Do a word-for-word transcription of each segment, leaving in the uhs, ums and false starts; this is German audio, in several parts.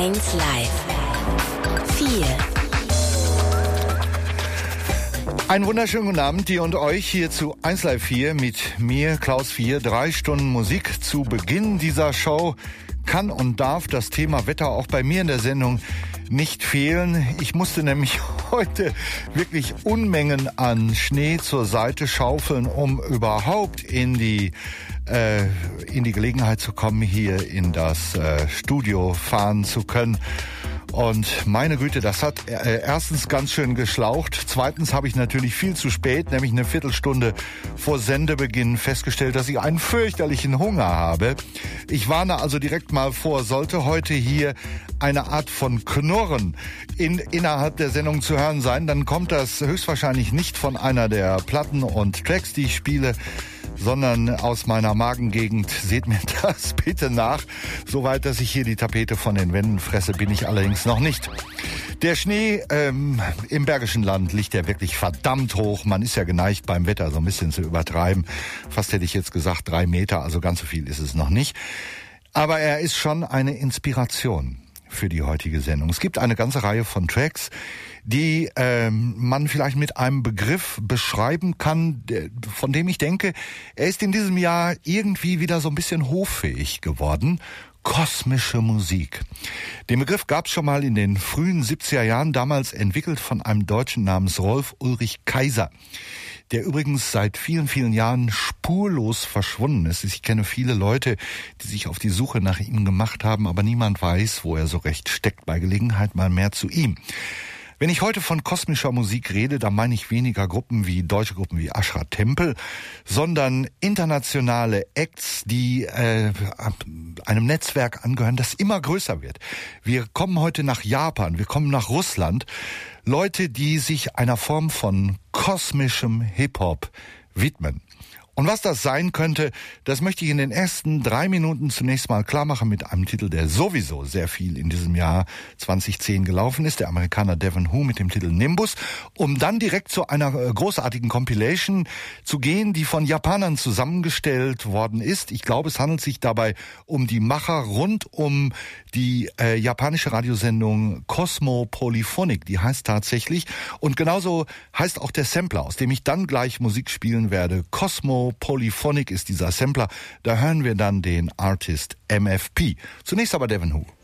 eins Live. vier. Einen wunderschönen guten Abend dir und euch hier zu eins Live vier mit mir, Klaus vier. Drei Stunden Musik zu Beginn dieser Show. Kann und darf das Thema Wetter auch bei mir in der Sendung nicht fehlen. Ich musste nämlich heute wirklich Unmengen an Schnee zur Seite schaufeln, um überhaupt in die äh, in die Gelegenheit zu kommen, hier in das äh, Studio fahren zu können. Und meine Güte, das hat äh, erstens ganz schön geschlaucht. Zweitens habe ich natürlich viel zu spät, nämlich eine Viertelstunde vor Sendebeginn festgestellt, dass ich einen fürchterlichen Hunger habe. Ich warne also direkt mal vor, sollte heute hier eine Art von Knurren in, innerhalb der Sendung zu hören sein, dann kommt das höchstwahrscheinlich nicht von einer der Platten und Tracks, die ich spiele, sondern aus meiner Magengegend. Seht mir das bitte nach. Soweit, dass ich hier die Tapete von den Wänden fresse, bin ich allerdings noch nicht. Der Schnee ähm, im Bergischen Land liegt ja wirklich verdammt hoch. Man ist ja geneigt, beim Wetter so ein bisschen zu übertreiben. Fast hätte ich jetzt gesagt drei Meter, also ganz so viel ist es noch nicht. Aber er ist schon eine Inspiration für die heutige Sendung. Es gibt eine ganze Reihe von Tracks, die ähm, man vielleicht mit einem Begriff beschreiben kann, der, von dem ich denke, er ist in diesem Jahr irgendwie wieder so ein bisschen hoffähig geworden. Kosmische Musik. Den Begriff gab es schon mal in den frühen siebziger Jahren, damals entwickelt von einem Deutschen namens Rolf Ulrich Kaiser, der übrigens seit vielen, vielen Jahren spurlos verschwunden ist. Ich kenne viele Leute, die sich auf die Suche nach ihm gemacht haben, aber niemand weiß, wo er so recht steckt. Bei Gelegenheit mal mehr zu ihm. Wenn ich heute von kosmischer Musik rede, dann meine ich weniger Gruppen wie deutsche Gruppen wie Ashra Tempel, sondern internationale Acts, die äh, einem Netzwerk angehören, das immer größer wird. Wir kommen heute nach Japan, wir kommen nach Russland. Leute, die sich einer Form von kosmischem Hip-Hop widmen. Und was das sein könnte, das möchte ich in den ersten drei Minuten zunächst mal klar machen mit einem Titel, der sowieso sehr viel in diesem Jahr zwanzig zehn gelaufen ist, der Amerikaner Devin Who mit dem Titel Nimbus, um dann direkt zu einer großartigen Compilation zu gehen, die von Japanern zusammengestellt worden ist. Ich glaube, es handelt sich dabei um die Macher rund um die äh, japanische Radiosendung Cosmo Polyphonic, die heißt tatsächlich, und genauso heißt auch der Sampler, aus dem ich dann gleich Musik spielen werde. Cosmo Polyphonic ist dieser Sampler. Da hören wir dann den Artist M F P. Zunächst aber Devin Who.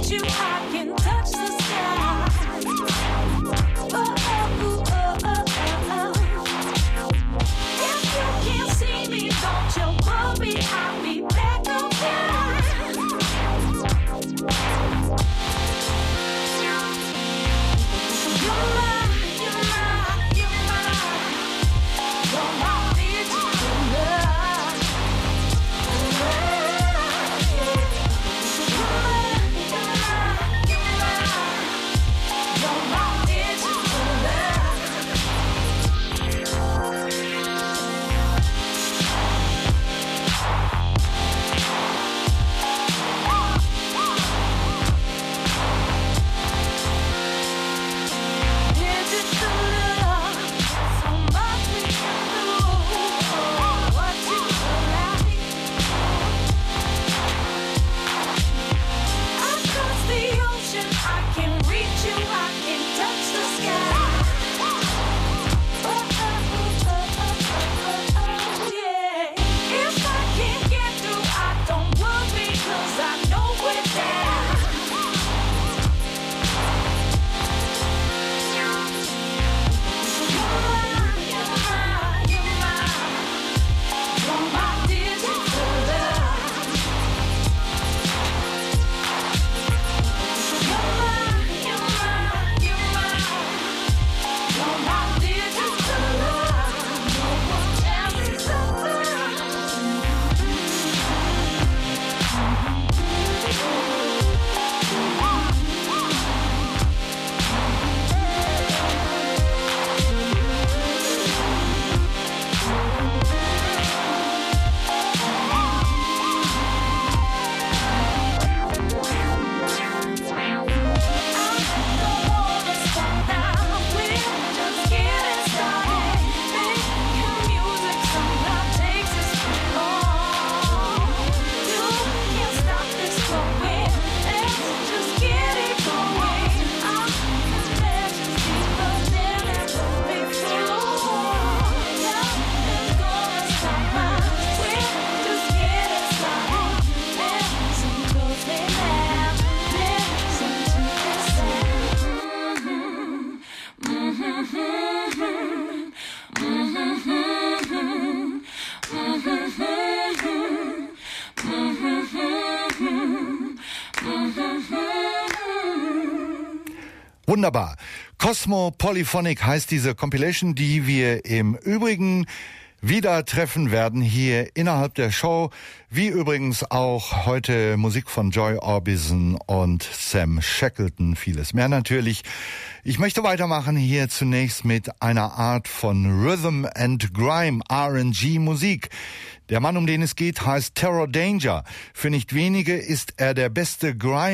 Wunderbar. Cosmopolyphonic heißt diese Compilation, die wir im Übrigen wieder treffen werden hier innerhalb der Show, wie übrigens auch heute Musik von Joy Orbison und Sam Shackleton, vieles mehr natürlich. Ich möchte weitermachen hier zunächst mit einer Art von Rhythm and Grime, R and G Musik. Der Mann, um den es geht, heißt Terror Danger. Für nicht wenige ist er der beste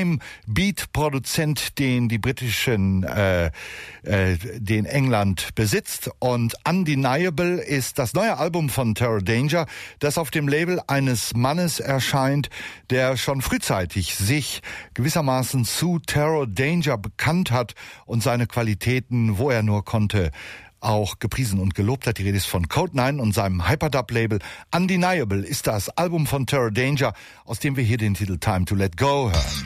Grime-Beat-Produzent, den die britischen, äh, äh, den England besitzt. Und Undeniable ist das neue Album von Terror Danger, das auf dem Label eines Mannes erscheint, der schon frühzeitig sich gewissermaßen zu Terror Danger bekannt hat und seine Qualitäten, wo er nur konnte, auch gepriesen und gelobt hat. Die Rede ist von Code neun und seinem Hyperdub-Label. Undeniable ist das Album von Terror Danger, aus dem wir hier den Titel Time to Let Go hören.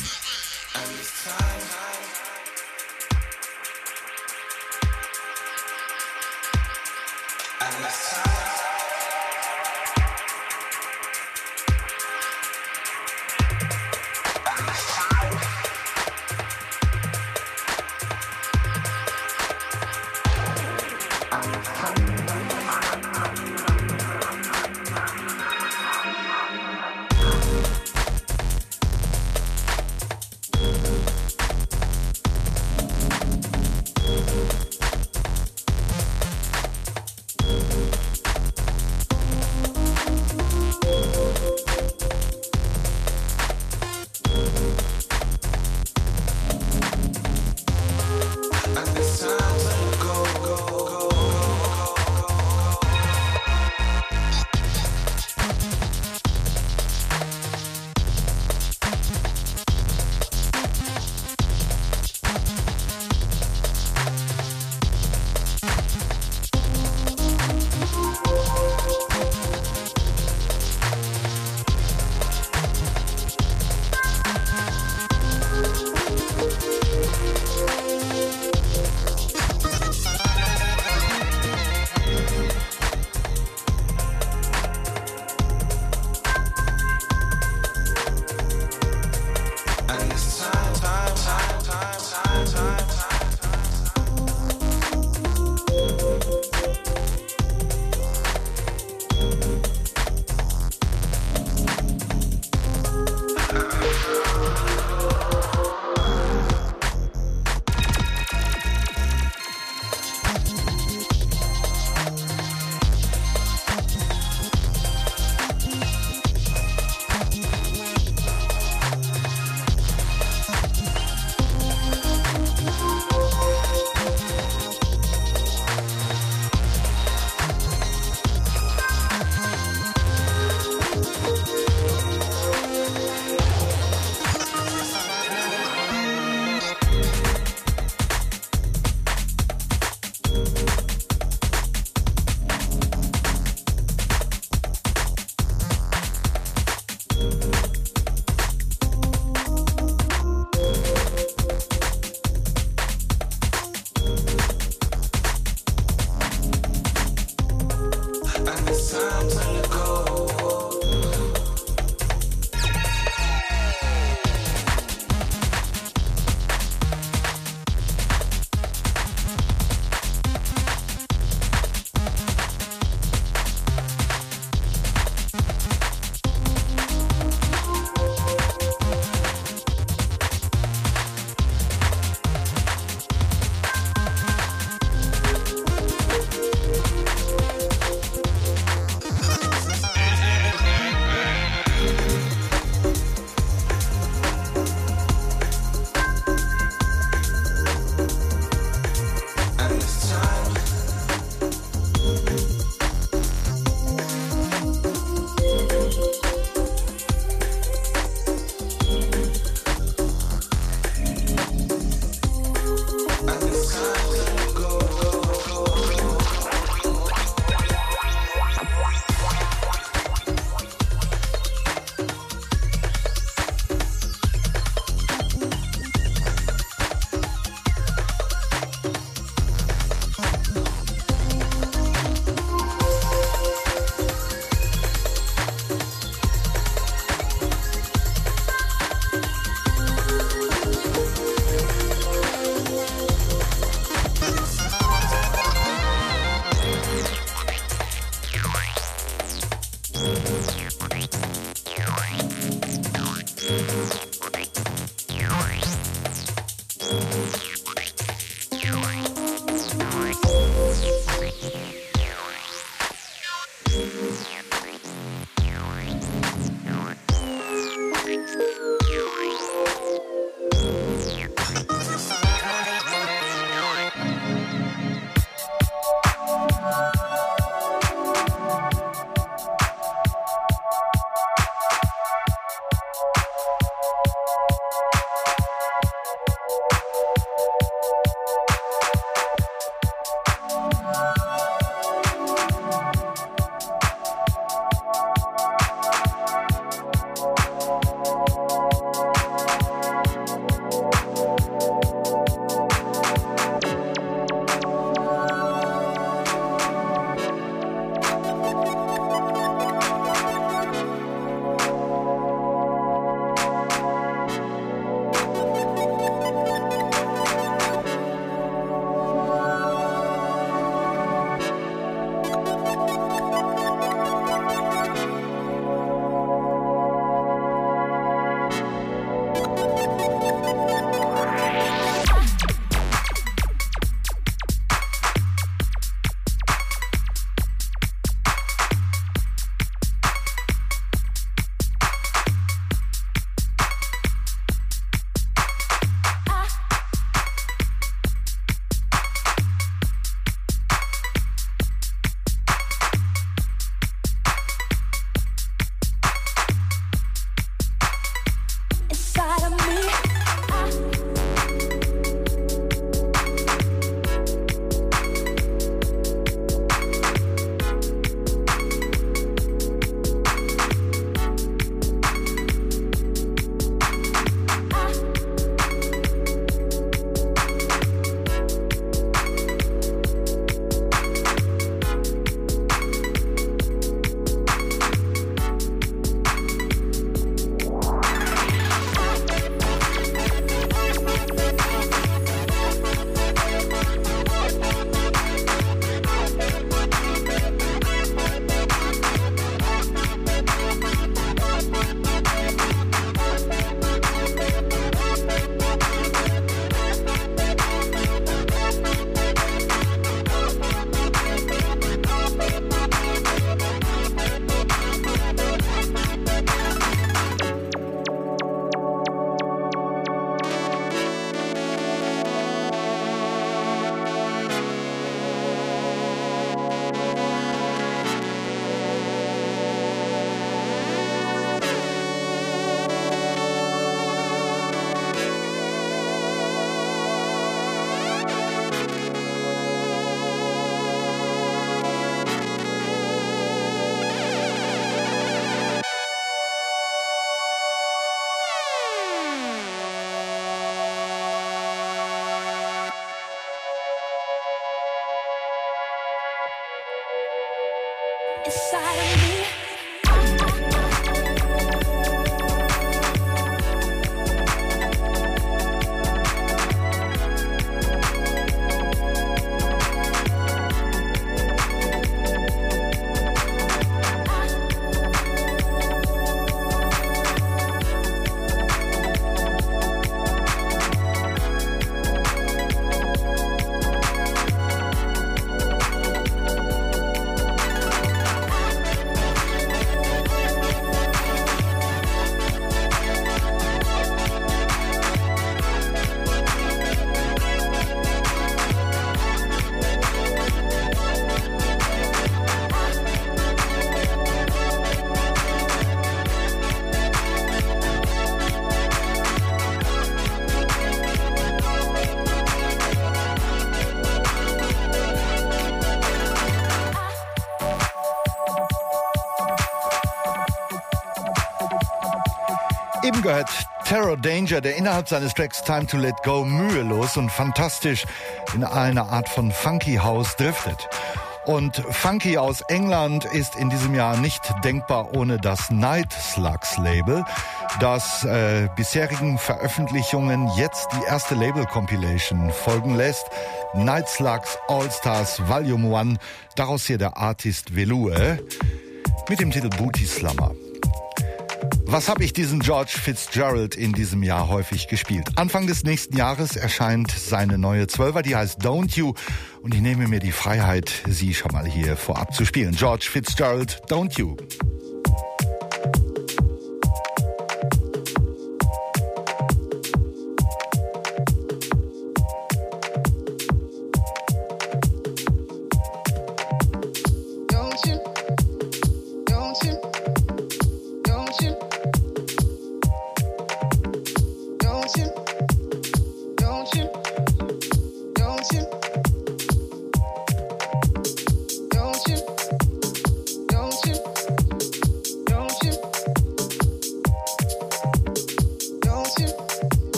Eben gehört Terror Danger, der innerhalb seines Tracks Time to Let Go mühelos und fantastisch in eine Art von Funky House driftet. Und Funky aus England ist in diesem Jahr nicht denkbar ohne das Night Slugs Label, das äh, bisherigen Veröffentlichungen jetzt die erste Label-Compilation folgen lässt. Night Slugs All Stars Volume eins, daraus hier der Artist Velue mit dem Titel Booty Slummer. Was habe ich diesen George Fitzgerald in diesem Jahr häufig gespielt? Anfang des nächsten Jahres erscheint seine neue Zwölfer, die heißt Don't You. Und ich nehme mir die Freiheit, sie schon mal hier vorab zu spielen. George Fitzgerald, Don't You.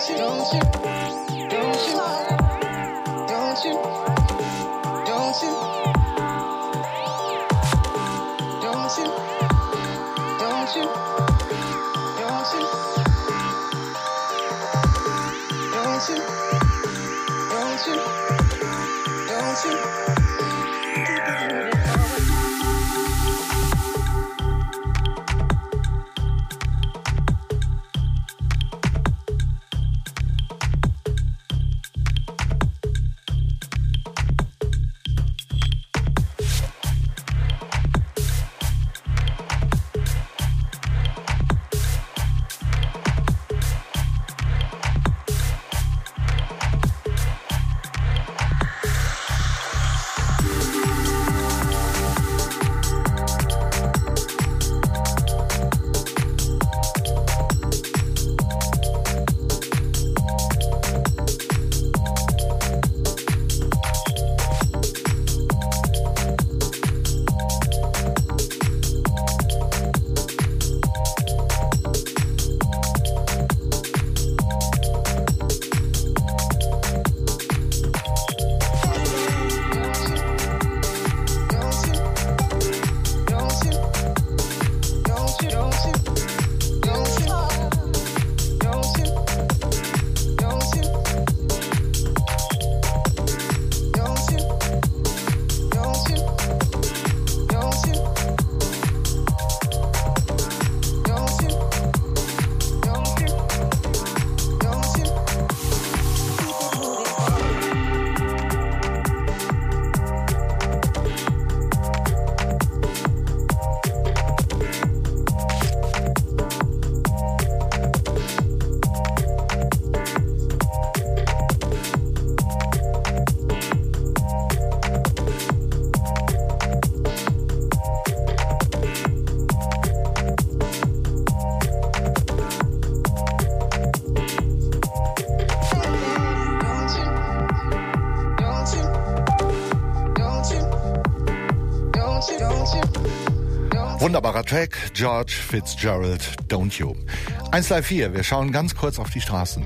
Wunderbarer Track, George Fitzgerald, Don't You. eins Live vier, wir schauen ganz kurz auf die Straßen.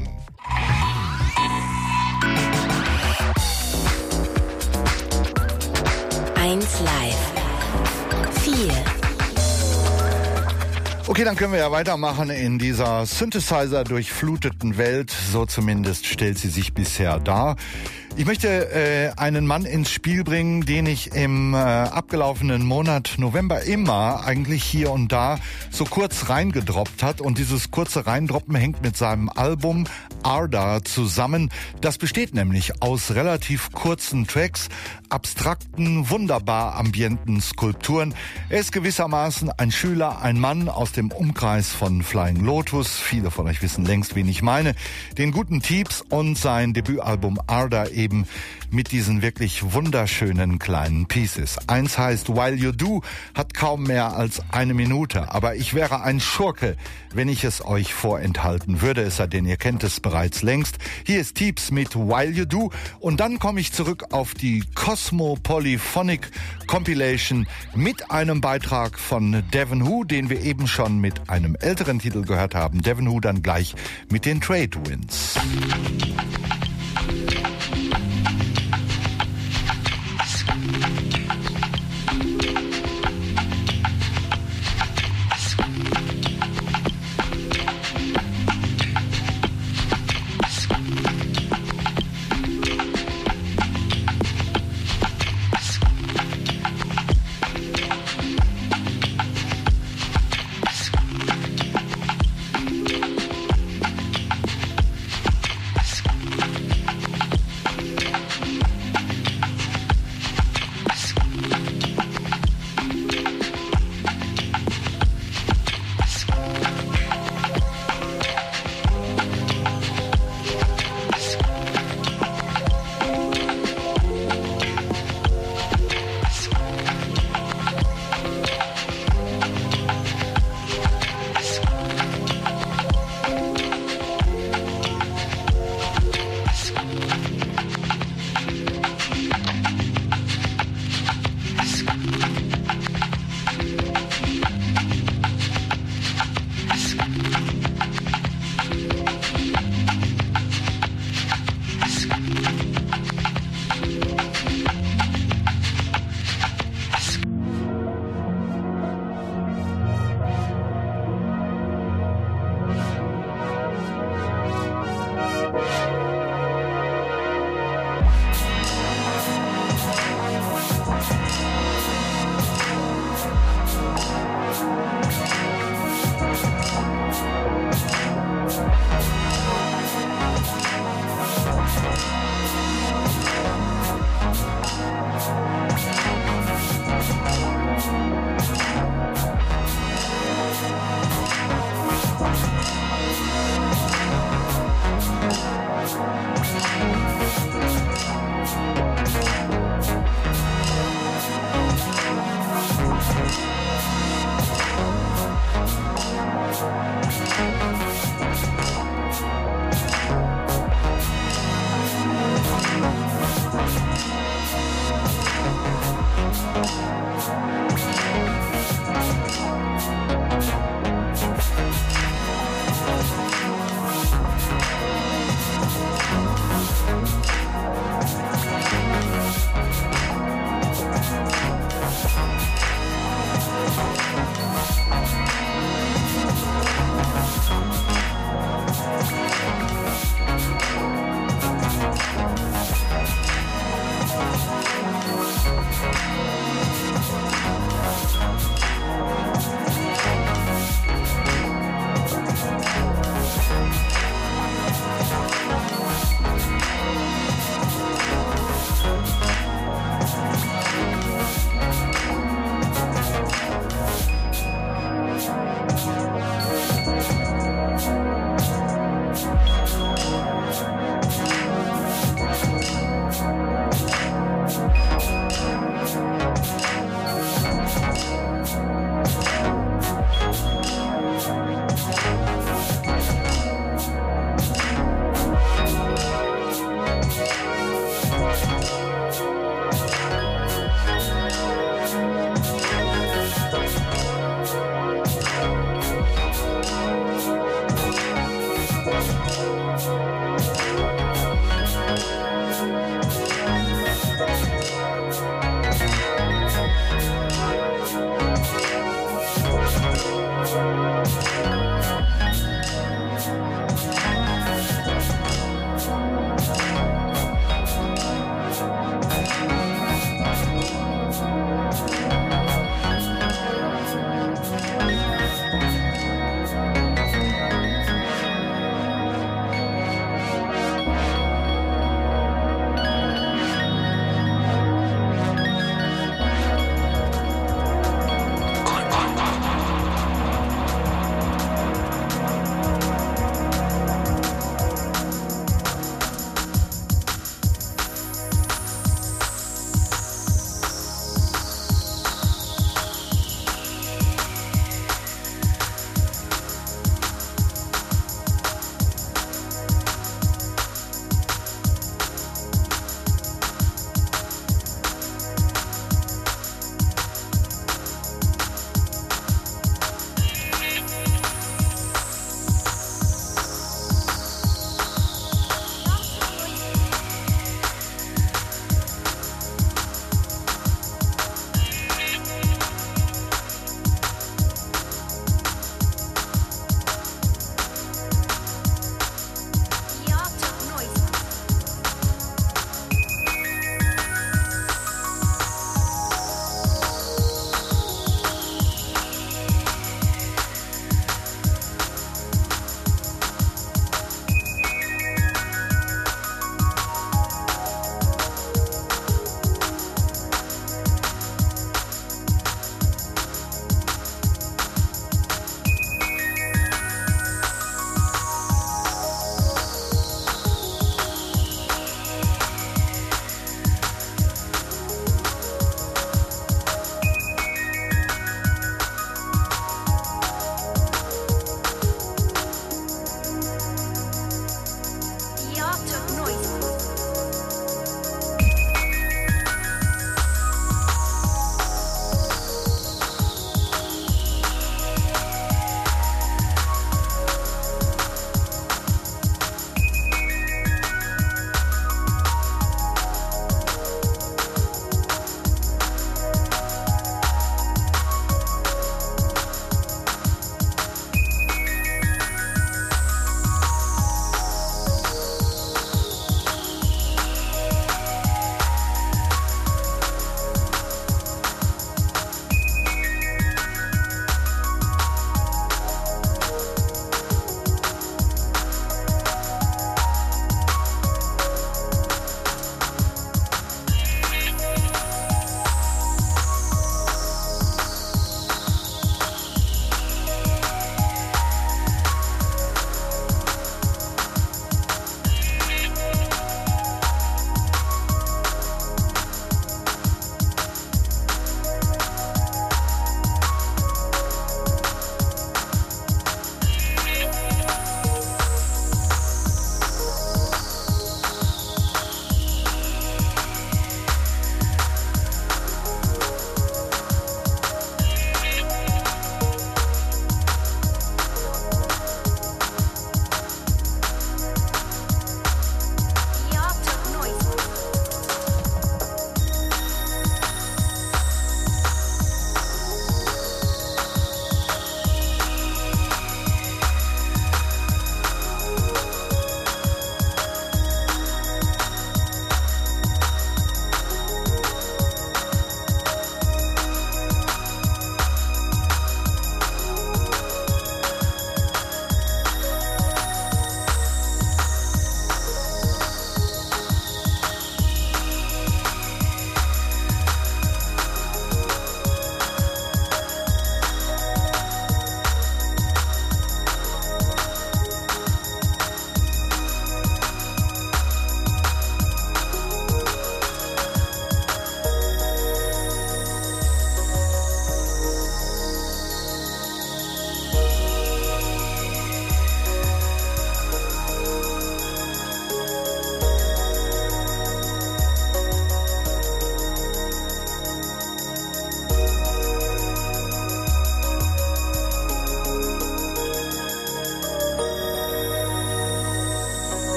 eins Live vier. Okay, dann können wir ja weitermachen in dieser Synthesizer-durchfluteten Welt. So zumindest stellt sie sich bisher dar. Ich möchte äh, einen Mann ins Spiel bringen, den ich im äh, abgelaufenen Monat November immer eigentlich hier und da so kurz reingedroppt hat. Und dieses kurze Reindroppen hängt mit seinem Album Arda zusammen. Das besteht nämlich aus relativ kurzen Tracks, abstrakten, wunderbar ambienten Skulpturen. Er ist gewissermaßen ein Schüler, ein Mann aus dem Umkreis von Flying Lotus. Viele von euch wissen längst, wen ich meine. Den guten Teeps und sein Debütalbum Arda eben mit diesen wirklich wunderschönen kleinen Pieces. Eins heißt While You Do, hat kaum mehr als eine Minute. Aber ich wäre ein Schurke, wenn ich es euch vorenthalten würde, es sei denn, ihr kennt es bereits längst. Hier ist Teeps mit While You Do und dann komme ich zurück auf die Cosmo Polyphonic Compilation mit einem Beitrag von Devon Who, den wir eben schon mit einem älteren Titel gehört haben. Devon Who dann gleich mit den Trade Winds.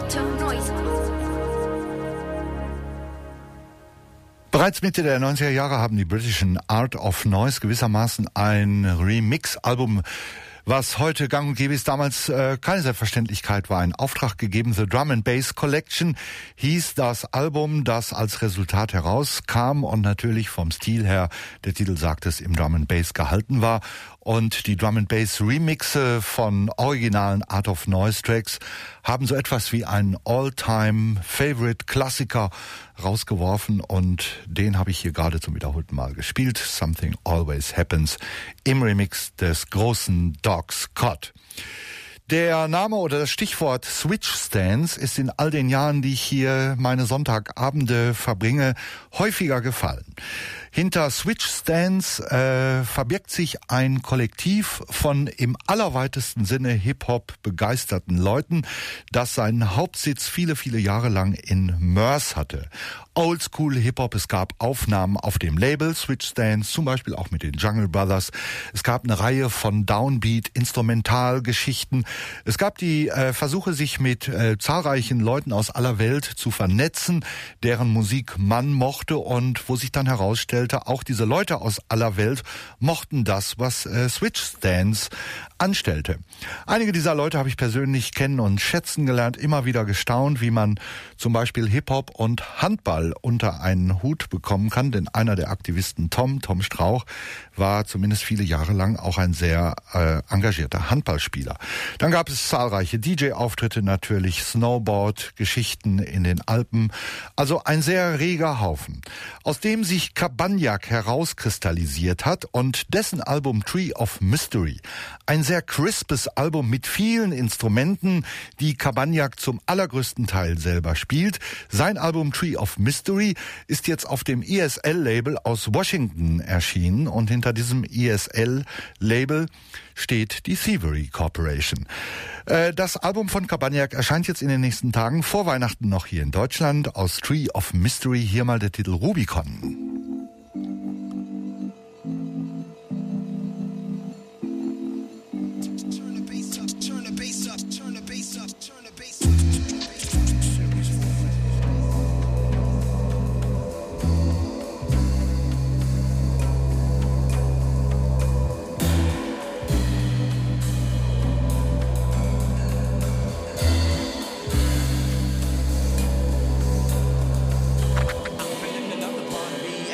Bereits Mitte der neunziger Jahre haben die britischen Art of Noise gewissermaßen ein Remix-Album, was heute gang und gäbe ist, damals äh, keine Selbstverständlichkeit war, in Auftrag gegeben. The Drum and Bass Collection hieß das Album, das als Resultat herauskam und natürlich vom Stil her, der Titel sagt es, im Drum and Bass gehalten war. Und die Drum and Bass Remixe von originalen Art of Noise Tracks haben so etwas wie einen All-Time-Favorite-Klassiker rausgeworfen und den habe ich hier gerade zum wiederholten Mal gespielt. Something Always Happens im Remix des großen Doc Scott. Der Name oder das Stichwort Switch Stands ist in all den Jahren, die ich hier meine Sonntagabende verbringe, häufiger gefallen. Hinter Switch Stands äh, verbirgt sich ein Kollektiv von im allerweitesten Sinne Hip-Hop begeisterten Leuten, das seinen Hauptsitz viele, viele Jahre lang in Mörs hatte. Oldschool Hip-Hop, es gab Aufnahmen auf dem Label Switch Stands, zum Beispiel auch mit den Jungle Brothers. Es gab eine Reihe von Downbeat-Instrumentalgeschichten. Es gab die äh, Versuche, sich mit äh, zahlreichen Leuten aus aller Welt zu vernetzen, deren Musik man mochte und wo sich dann herausstellte, auch diese Leute aus aller Welt mochten das, was äh, Switch Stands anstellte. Einige dieser Leute habe ich persönlich kennen und schätzen gelernt, immer wieder gestaunt, wie man zum Beispiel Hip-Hop und Handball unter einen Hut bekommen kann, denn einer der Aktivisten, Tom, Tom Strauch, war zumindest viele Jahre lang auch ein sehr äh, engagierter Handballspieler. Dann gab es zahlreiche D J-Auftritte natürlich, Snowboard, Geschichten in den Alpen, also ein sehr reger Haufen, aus dem sich Cabanjac herauskristallisiert hat und dessen Album Tree of Mystery, ein sehr crispes Album mit vielen Instrumenten, die Cabanjac zum allergrößten Teil selber spielt. Sein Album Tree of Mystery ist jetzt auf dem E S L-Label aus Washington erschienen und hinter diesem E S L-Label steht die Thievery Corporation. Äh, das Album von Cabanjac erscheint jetzt in den nächsten Tagen, vor Weihnachten noch hier in Deutschland. Aus Tree of Mystery hier mal der Titel Rubicon. Another part of me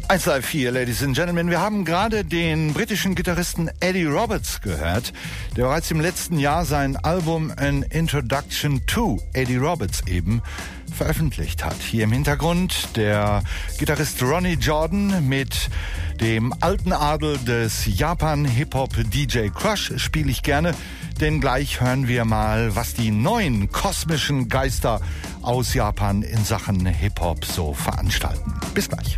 eins Live vier, Ladies and Gentlemen. Wir haben gerade den britischen Gitarristen Eddie Roberts gehört, der bereits im letzten Jahr sein Album An Introduction to Eddie Roberts eben veröffentlicht hat. Hier im Hintergrund der Gitarrist Ronnie Jordan mit dem alten Adel des Japan-Hip-Hop-D J Crush spiele ich gerne, denn gleich hören wir mal, was die neuen kosmischen Geister aus Japan in Sachen Hip-Hop so veranstalten. Bis gleich.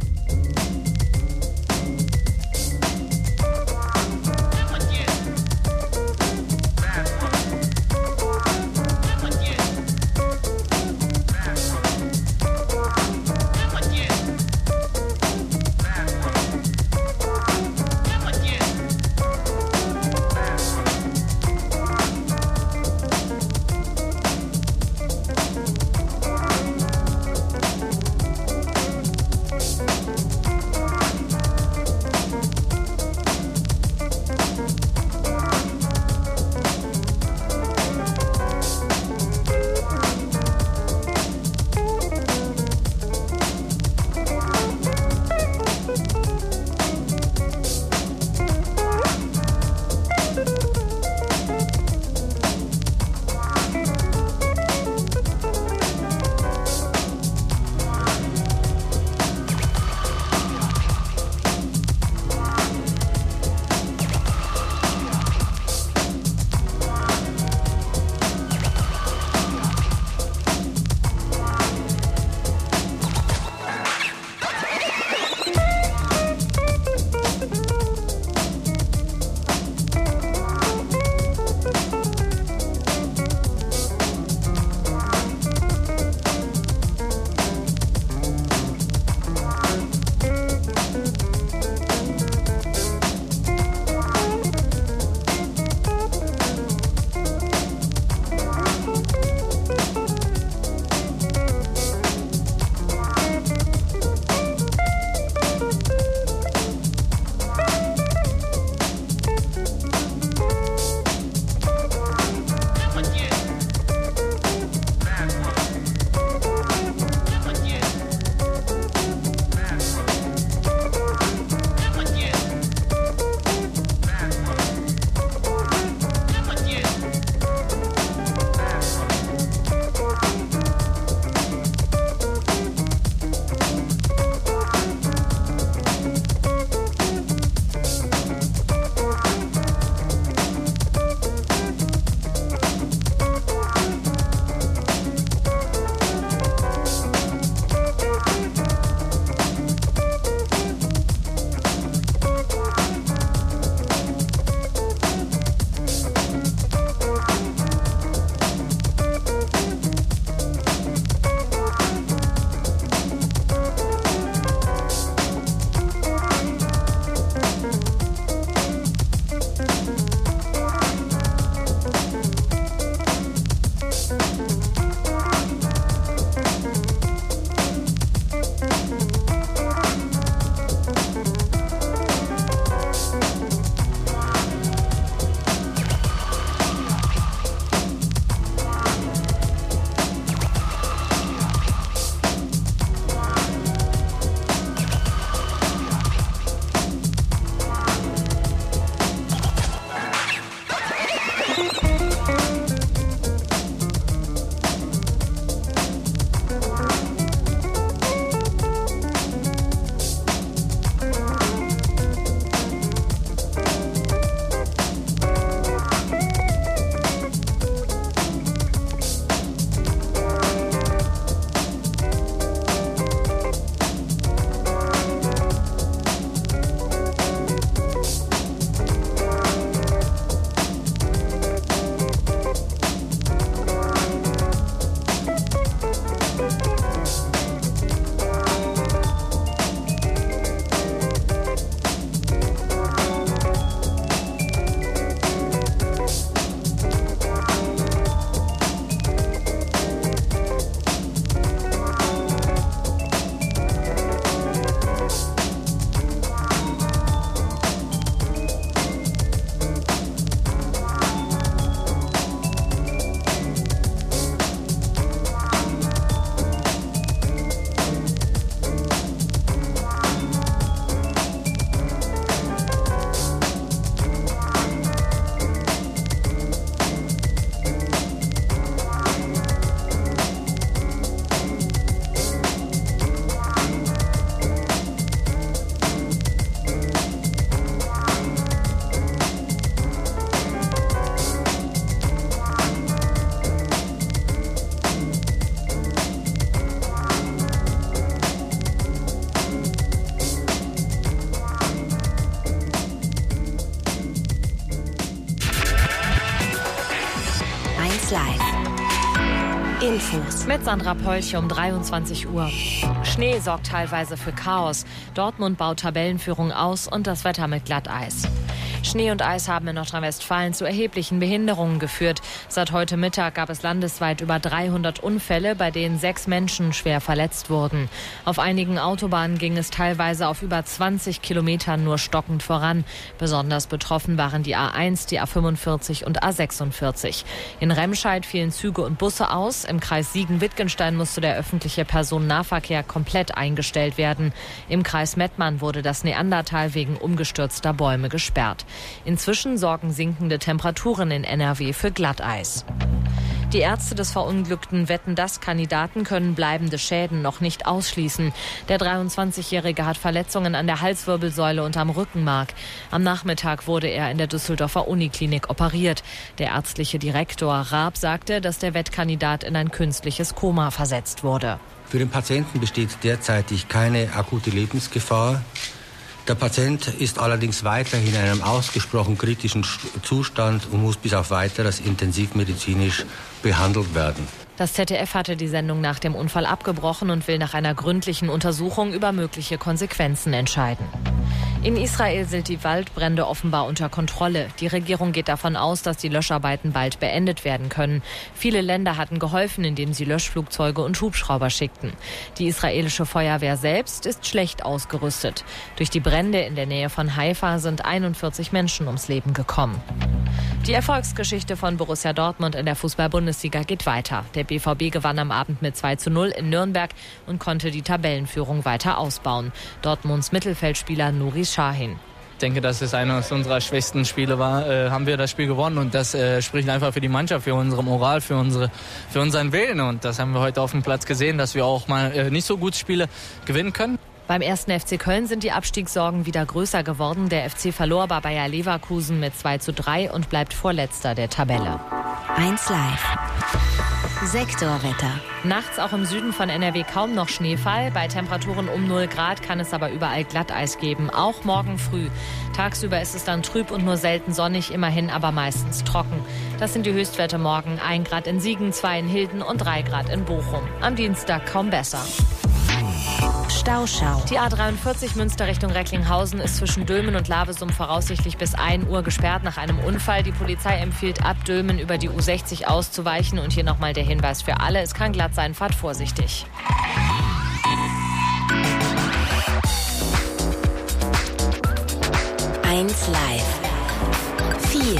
Live. Infos. Mit Sandra Polche um dreiundzwanzig Uhr. Schnee sorgt teilweise für Chaos. Dortmund baut Tabellenführung aus und das Wetter mit Glatteis. Schnee und Eis haben in Nordrhein-Westfalen zu erheblichen Behinderungen geführt. Seit heute Mittag gab es landesweit über dreihundert Unfälle, bei denen sechs Menschen schwer verletzt wurden. Auf einigen Autobahnen ging es teilweise auf über zwanzig Kilometern nur stockend voran. Besonders betroffen waren die A eins, die A fünfundvierzig und A sechsundvierzig. In Remscheid fielen Züge und Busse aus. Im Kreis Siegen-Wittgenstein musste der öffentliche Personennahverkehr komplett eingestellt werden. Im Kreis Mettmann wurde das Neandertal wegen umgestürzter Bäume gesperrt. Inzwischen sorgen sinkende Temperaturen in N R W für Glatteis. Die Ärzte des verunglückten Wetten-dass-Kandidaten können bleibende Schäden noch nicht ausschließen. Der dreiundzwanzigjährige hat Verletzungen an der Halswirbelsäule und am Rückenmark. Am Nachmittag wurde er in der Düsseldorfer Uniklinik operiert. Der ärztliche Direktor Raab sagte, dass der Wettkandidat in ein künstliches Koma versetzt wurde. Für den Patienten besteht derzeitig keine akute Lebensgefahr. Der Patient ist allerdings weiterhin in einem ausgesprochen kritischen Zustand und muss bis auf Weiteres intensivmedizinisch behandelt werden. Das Z D F hatte die Sendung nach dem Unfall abgebrochen und will nach einer gründlichen Untersuchung über mögliche Konsequenzen entscheiden. In Israel sind die Waldbrände offenbar unter Kontrolle. Die Regierung geht davon aus, dass die Löscharbeiten bald beendet werden können. Viele Länder hatten geholfen, indem sie Löschflugzeuge und Hubschrauber schickten. Die israelische Feuerwehr selbst ist schlecht ausgerüstet. Durch die Brände in der Nähe von Haifa sind einundvierzig Menschen ums Leben gekommen. Die Erfolgsgeschichte von Borussia Dortmund in der Fußball-Bundesliga geht weiter. Der B V B gewann am Abend mit zwei zu null in Nürnberg und konnte die Tabellenführung weiter ausbauen. Dortmunds Mittelfeldspieler Nuri Sahin. Ich denke, dass es eines unserer schwächsten Spiele war, äh, haben wir das Spiel gewonnen und das äh, spricht einfach für die Mannschaft, für unsere Moral, für unsere, für unseren Willen und das haben wir heute auf dem Platz gesehen, dass wir auch mal äh, nicht so gut Spiele gewinnen können. Beim ersten F C Köln sind die Abstiegssorgen wieder größer geworden. Der F C verlor bei Bayer Leverkusen mit zwei zu drei und bleibt Vorletzter der Tabelle. eins Live. Sektorwetter. Nachts auch im Süden von N R W kaum noch Schneefall. Bei Temperaturen um null Grad kann es aber überall Glatteis geben, auch morgen früh. Tagsüber ist es dann trüb und nur selten sonnig, immerhin aber meistens trocken. Das sind die Höchstwerte morgen. ein Grad in Siegen, zwei in Hilden und drei Grad in Bochum. Am Dienstag kaum besser. Stauschau. Die A dreiundvierzig Münster Richtung Recklinghausen ist zwischen Dülmen und Lavesum voraussichtlich bis ein Uhr gesperrt nach einem Unfall. Die Polizei empfiehlt ab Dülmen über die U sechzig auszuweichen. Und hier nochmal der Hinweis für alle, es kann glatt sein, fahrt vorsichtig. eins Live. vier.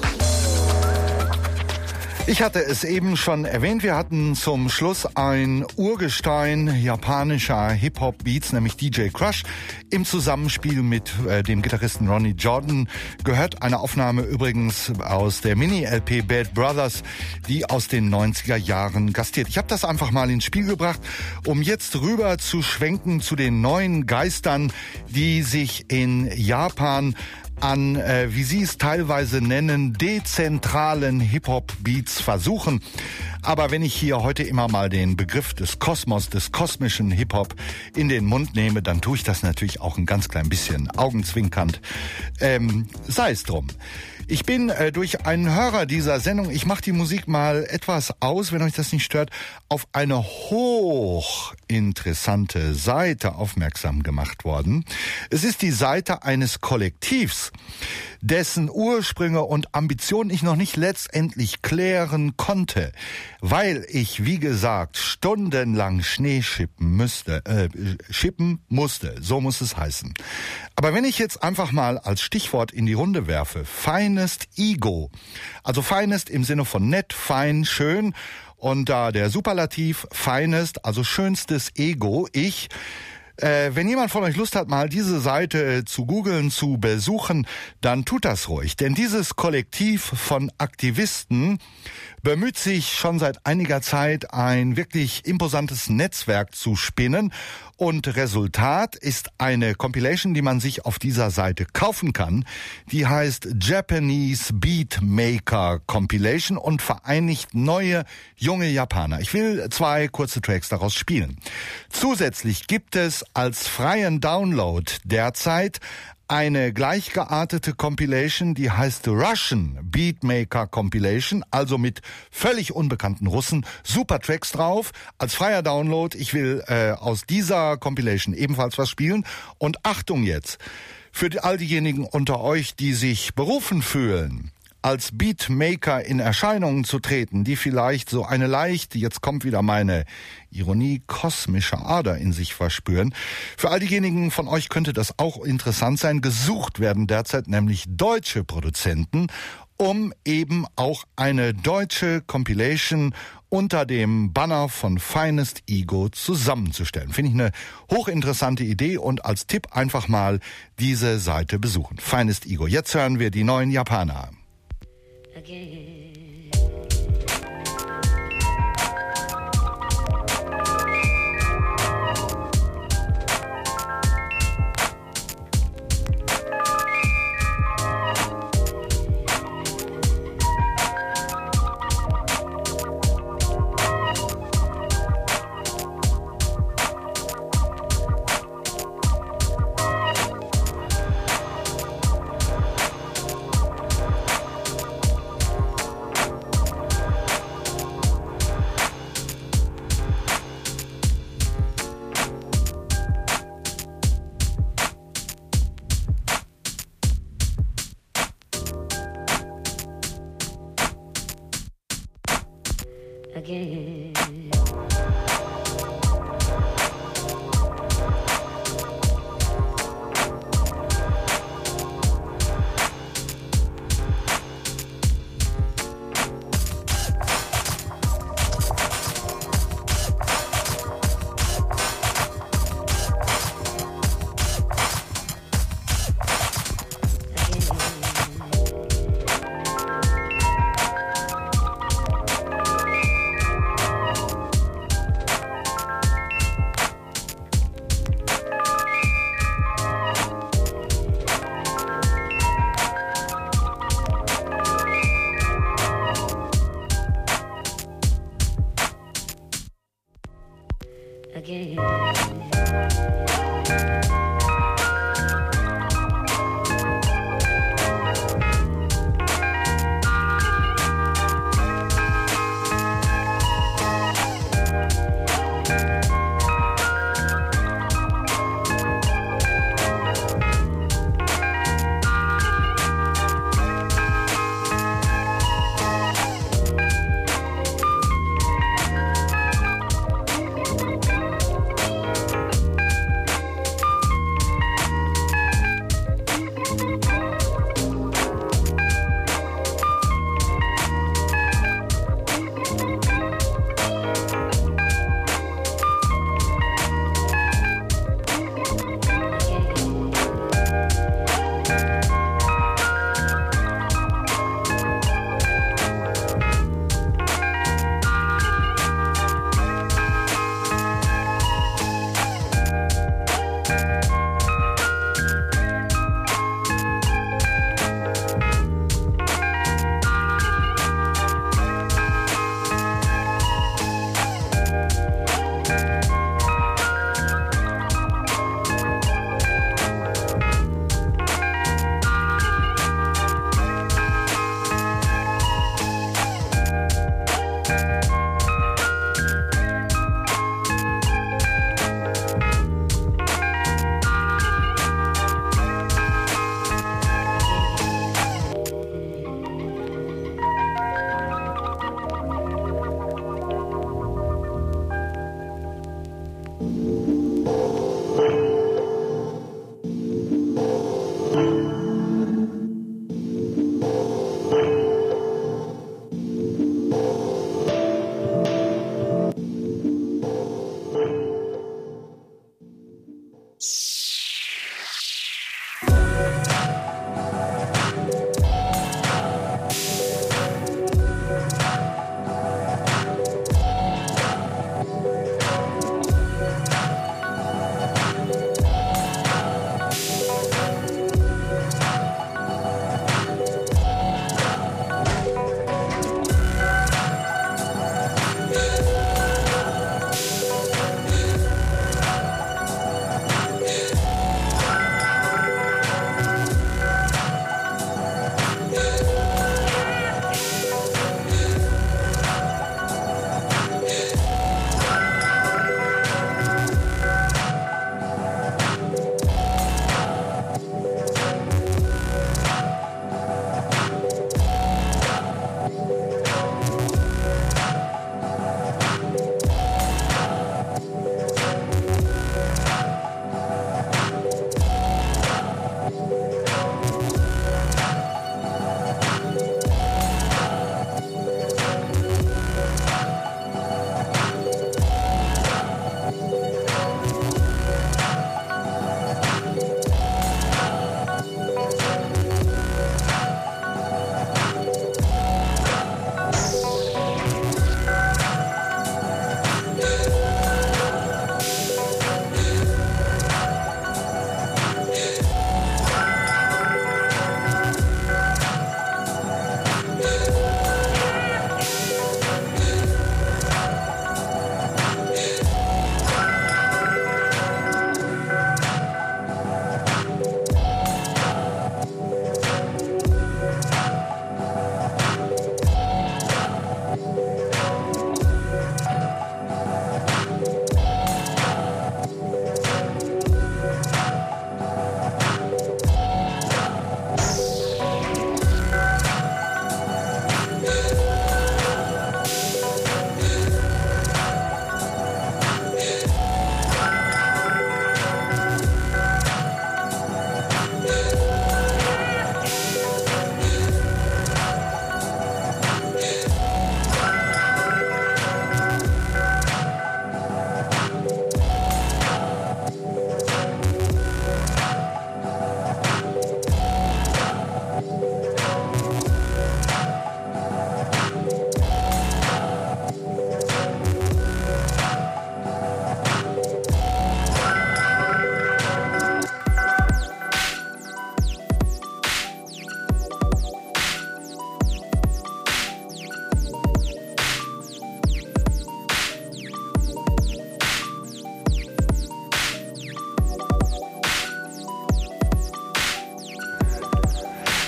Ich hatte es eben schon erwähnt, wir hatten zum Schluss ein Urgestein japanischer Hip-Hop-Beats, nämlich D J Crush, im Zusammenspiel mit äh, dem Gitarristen Ronnie Jordan gehört. Eine Aufnahme übrigens aus der Mini-L P Bad Brothers, die aus den neunziger Jahren gastiert. Ich habe das einfach mal ins Spiel gebracht, um jetzt rüber zu schwenken zu den neuen Geistern, die sich in Japan an, äh, wie Sie es teilweise nennen, dezentralen Hip-Hop-Beats versuchen. Aber wenn ich hier heute immer mal den Begriff des Kosmos, des kosmischen Hip-Hop in den Mund nehme, dann tue ich das natürlich auch ein ganz klein bisschen augenzwinkernd. Ähm, sei es drum. Ich bin äh, durch einen Hörer dieser Sendung, ich mache die Musik mal etwas aus, wenn euch das nicht stört, auf eine hochinteressante Seite aufmerksam gemacht worden. Es ist die Seite eines Kollektivs, dessen Ursprünge und Ambitionen ich noch nicht letztendlich klären konnte, weil ich, wie gesagt, stundenlang Schnee schippen müsste, äh, schippen musste, so muss es heißen. Aber wenn ich jetzt einfach mal als Stichwort in die Runde werfe, Finest Ego, also Finest im Sinne von nett, fein, schön und da äh, der Superlativ Finest, also schönstes Ego, ich. Äh, wenn jemand von euch Lust hat, mal diese Seite zu googeln, zu besuchen, dann tut das ruhig. Denn dieses Kollektiv von Aktivisten bemüht sich schon seit einiger Zeit, ein wirklich imposantes Netzwerk zu spinnen. Und Resultat ist eine Compilation, die man sich auf dieser Seite kaufen kann. Die heißt Japanese Beatmaker Compilation und vereinigt neue, junge Japaner. Ich will zwei kurze Tracks daraus spielen. Zusätzlich gibt es als freien Download derzeit eine gleichgeartete Compilation, die heißt Russian Beatmaker Compilation, also mit völlig unbekannten Russen, super Tracks drauf, als freier Download. Ich will äh, aus dieser Compilation ebenfalls was spielen. Und Achtung jetzt, für die, all diejenigen unter euch, die sich berufen fühlen, als Beatmaker in Erscheinung zu treten, die vielleicht so eine leicht, jetzt kommt wieder meine Ironie, kosmische Ader in sich verspüren. Für all diejenigen von euch könnte das auch interessant sein. Gesucht werden derzeit nämlich deutsche Produzenten, um eben auch eine deutsche Compilation unter dem Banner von Finest Ego zusammenzustellen. Finde ich eine hochinteressante Idee und als Tipp einfach mal diese Seite besuchen. Finest Ego. Jetzt hören wir die neuen Japaner. Again. Again.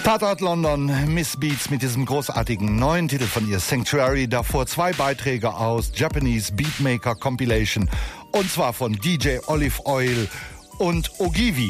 Tatort London, Miss Beats mit diesem großartigen neuen Titel von ihr, Sanctuary. Davor zwei Beiträge aus Japanese Beatmaker Compilation. Und zwar von D J Olive Oil und Ogivi.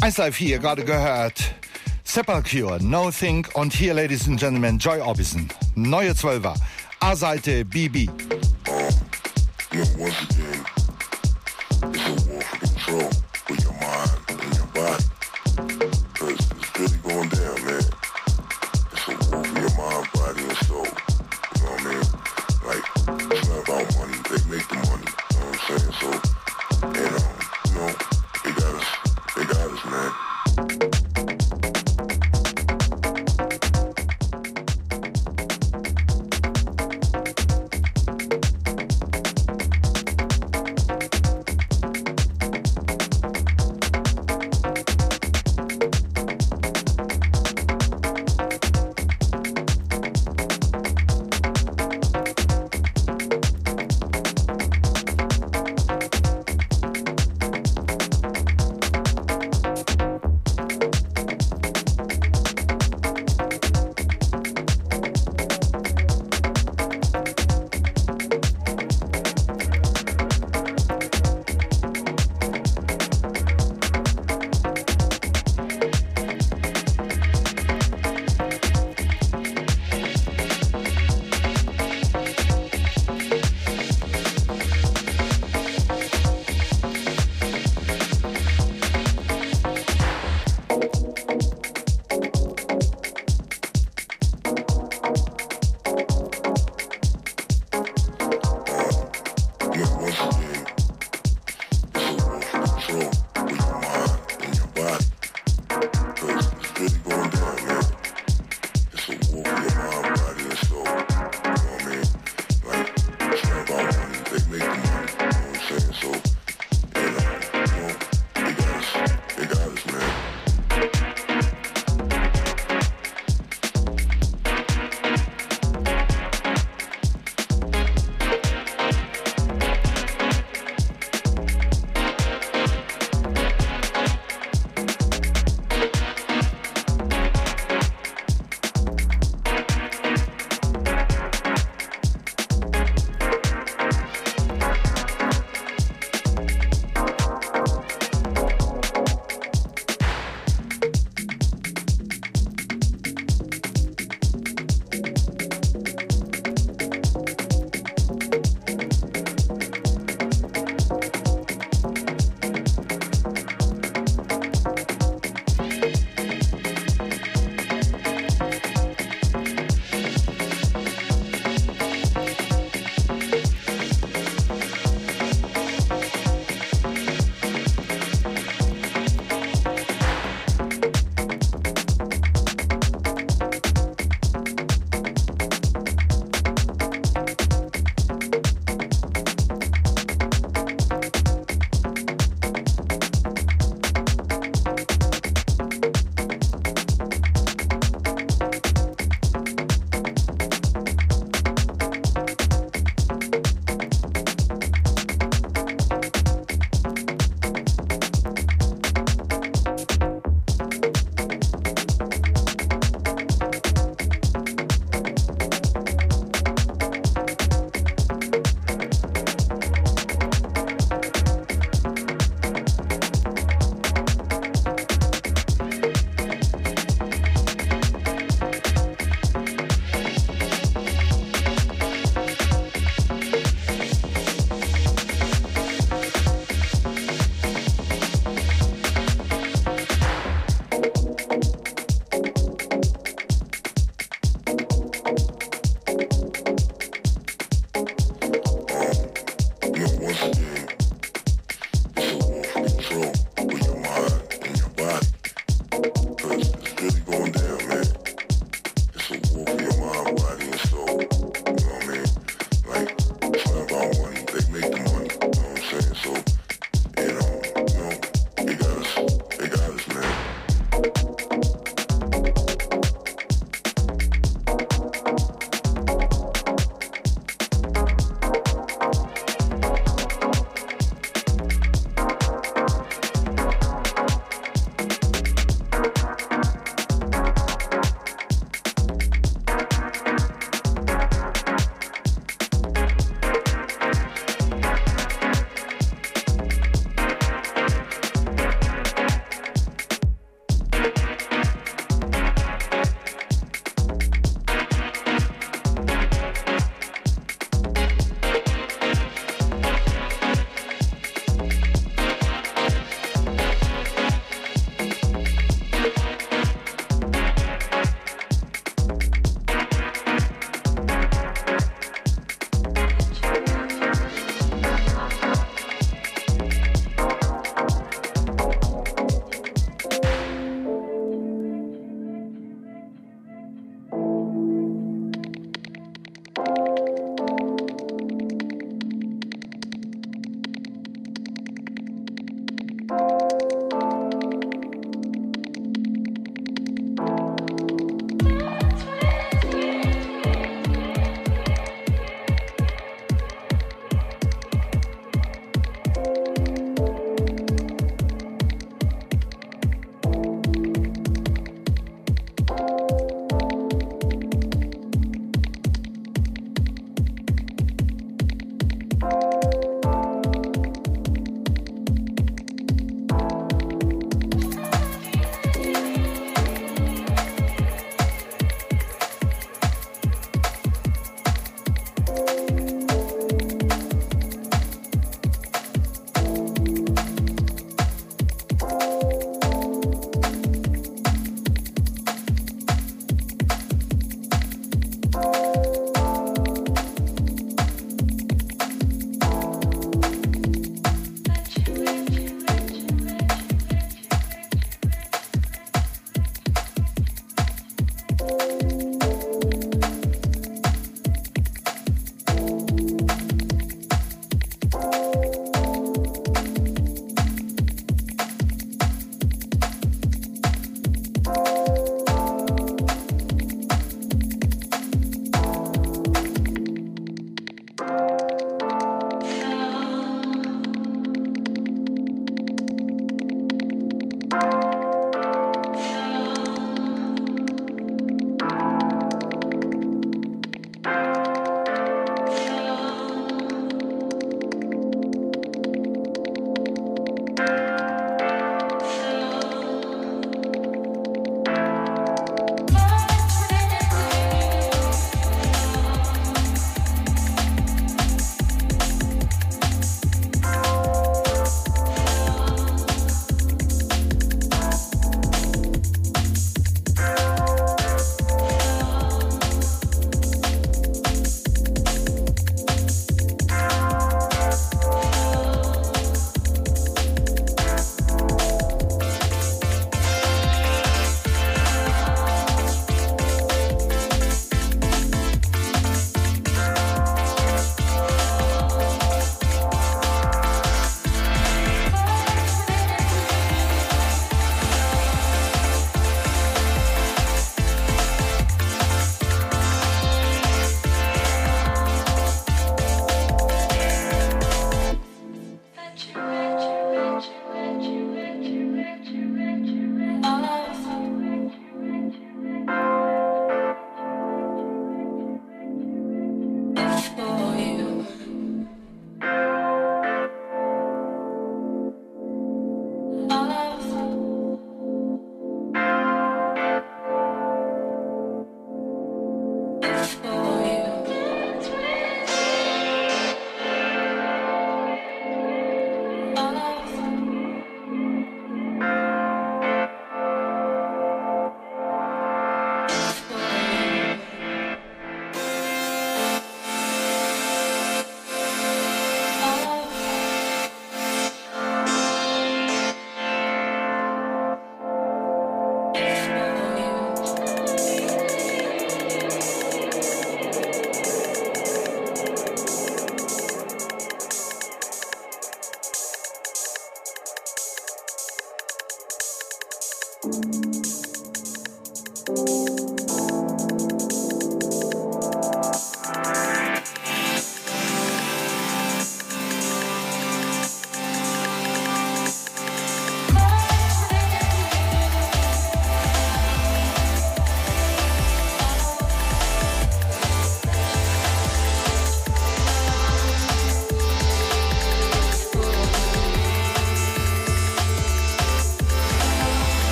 eins Live vier, gerade gehört. Sepultura, No Think und hier, Ladies and Gentlemen, Joy Orbison. Neue Zwölfer. A-Seite B B. Um, you know, once again, it's a war for control for your mind and your body. Because it's really going down, man. It's a war for your mind, body, and soul. You know what I mean? Like, it's not about money. They make the money. You know what I'm saying? So, and, um, you know, they got us. They got us, man.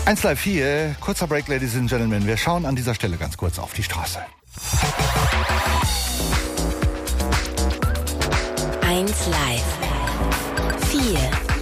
eins Live vier, kurzer Break, Ladies and Gentlemen. Wir schauen an dieser Stelle ganz kurz auf die Straße. eins Live vier.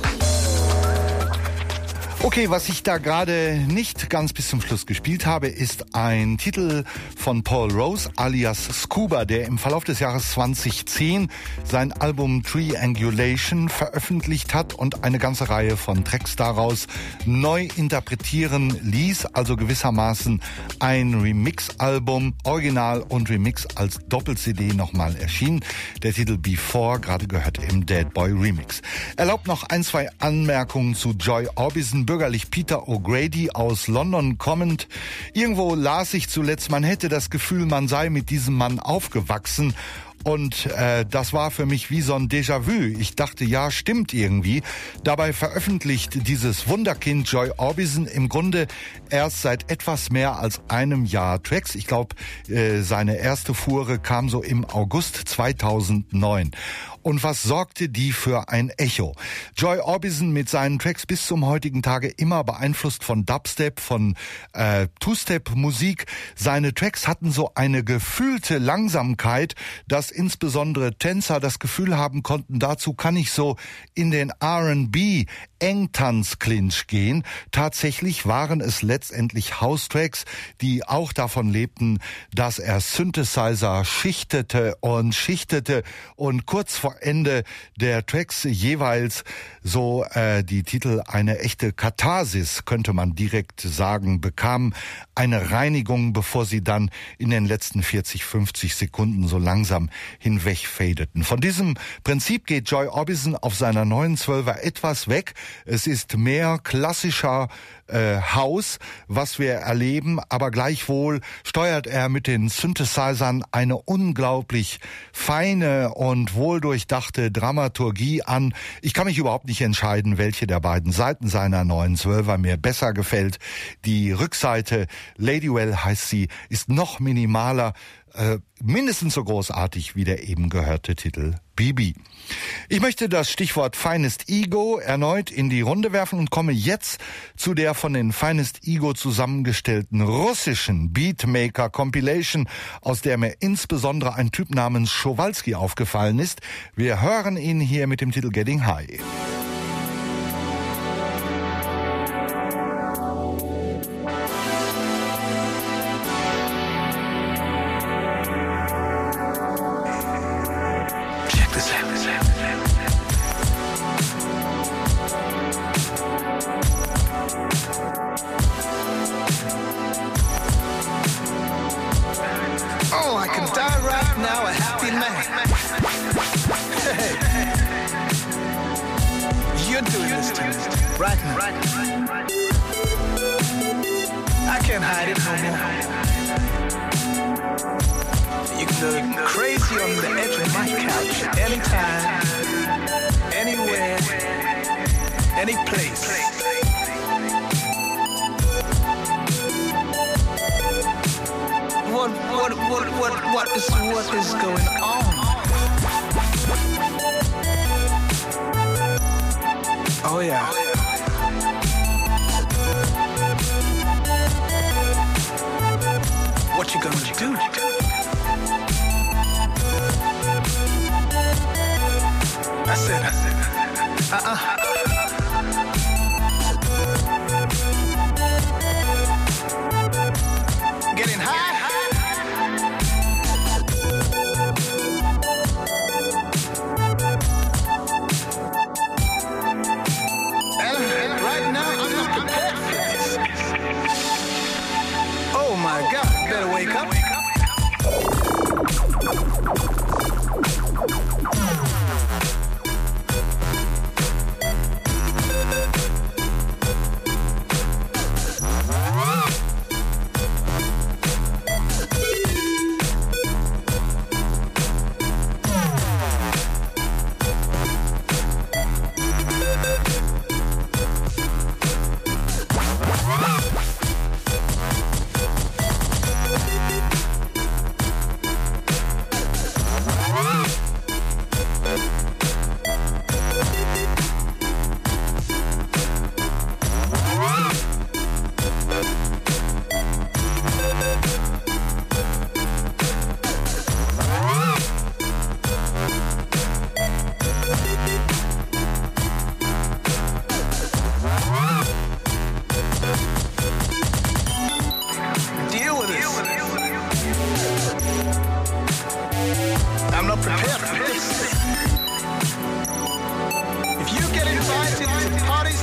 Okay, was ich da gerade nicht ganz bis zum Schluss gespielt habe, ist ein Titel von Paul Rose alias Scuba, der im Verlauf des Jahres zweitausendzehn sein Album Triangulation veröffentlicht hat und eine ganze Reihe von Tracks daraus neu interpretieren ließ, also gewissermaßen ein Remix-Album, Original und Remix als Doppel-C D nochmal erschienen. Der Titel Before, gerade gehört im Dead Boy Remix. Erlaubt noch ein, zwei Anmerkungen zu Joy Orbison, bürgerlich Peter O'Grady aus London kommend. Irgendwo las ich zuletzt, man hätte das Gefühl, man sei mit diesem Mann aufgewachsen. Und äh, das war für mich wie so ein Déjà-vu. Ich dachte, ja, stimmt irgendwie. Dabei veröffentlicht dieses Wunderkind Joy Orbison im Grunde erst seit etwas mehr als einem Jahr Tracks. Ich glaube, äh, seine erste Fuhre kam so im August zweitausendneun. Und was sorgte die für ein Echo? Joy Orbison mit seinen Tracks bis zum heutigen Tage immer beeinflusst von Dubstep, von äh, Two-Step-Musik. Seine Tracks hatten so eine gefühlte Langsamkeit, dass insbesondere Tänzer das Gefühl haben konnten, dazu kann ich so in den R and B Engtanz-Clinch gehen. Tatsächlich waren es letztendlich House-Tracks, die auch davon lebten, dass er Synthesizer schichtete und schichtete und kurz vor Ende der Tracks jeweils so äh, die Titel eine echte Katharsis, könnte man direkt sagen, bekam, eine Reinigung, bevor sie dann in den letzten vierzig, fünfzig Sekunden so langsam hinwegfadeten. Von diesem Prinzip geht Joy Orbison auf seiner neuen Zwölfer etwas weg. Es ist mehr klassischer äh, House, was wir erleben, aber gleichwohl steuert er mit den Synthesizern eine unglaublich feine und wohldurchdachte Dramaturgie an. Ich kann mich überhaupt nicht entscheiden, welche der beiden Seiten seiner neuen Zwölfer mir besser gefällt. Die Rückseite, Ladywell heißt sie, ist noch minimaler, Äh, mindestens so großartig wie der eben gehörte Titel B B. Ich möchte das Stichwort Finest Ego erneut in die Runde werfen und komme jetzt zu der von den Finest Ego zusammengestellten russischen Beatmaker Compilation, aus der mir insbesondere ein Typ namens Schowalski aufgefallen ist. Wir hören ihn hier mit dem Titel Getting High.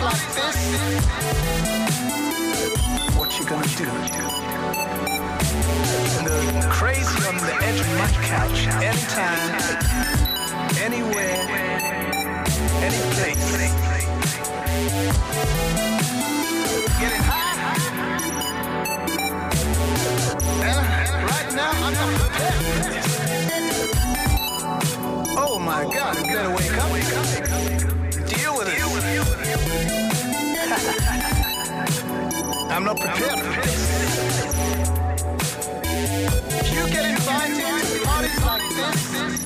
like this, what you gonna do? You're gonna crazy on the edge of my couch, anytime, anywhere, any place. Getting high. And right now I'm not prepared for this. Oh my God, you better wake up. Deal with it. I'm not prepared for this. If you get invited to parties like this,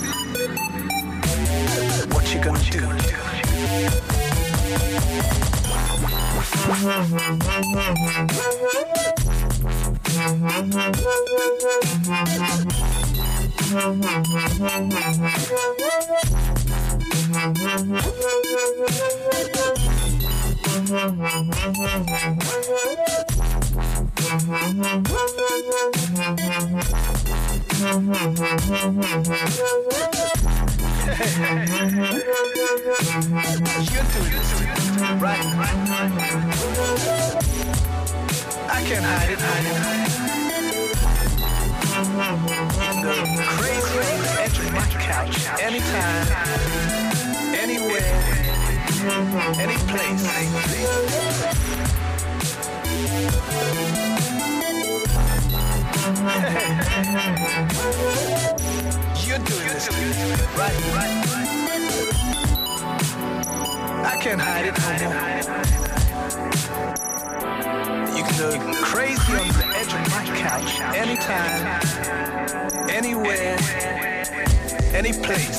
what you gonna do? You do this, right? I can't hide it, hide it, hide it. The crazy on the edge of my couch, anytime, anywhere, any place. You're doing this, right, right, right. I can't hide it, hide it, hide it. You can go crazy on the edge of my couch, anytime, anywhere, any place.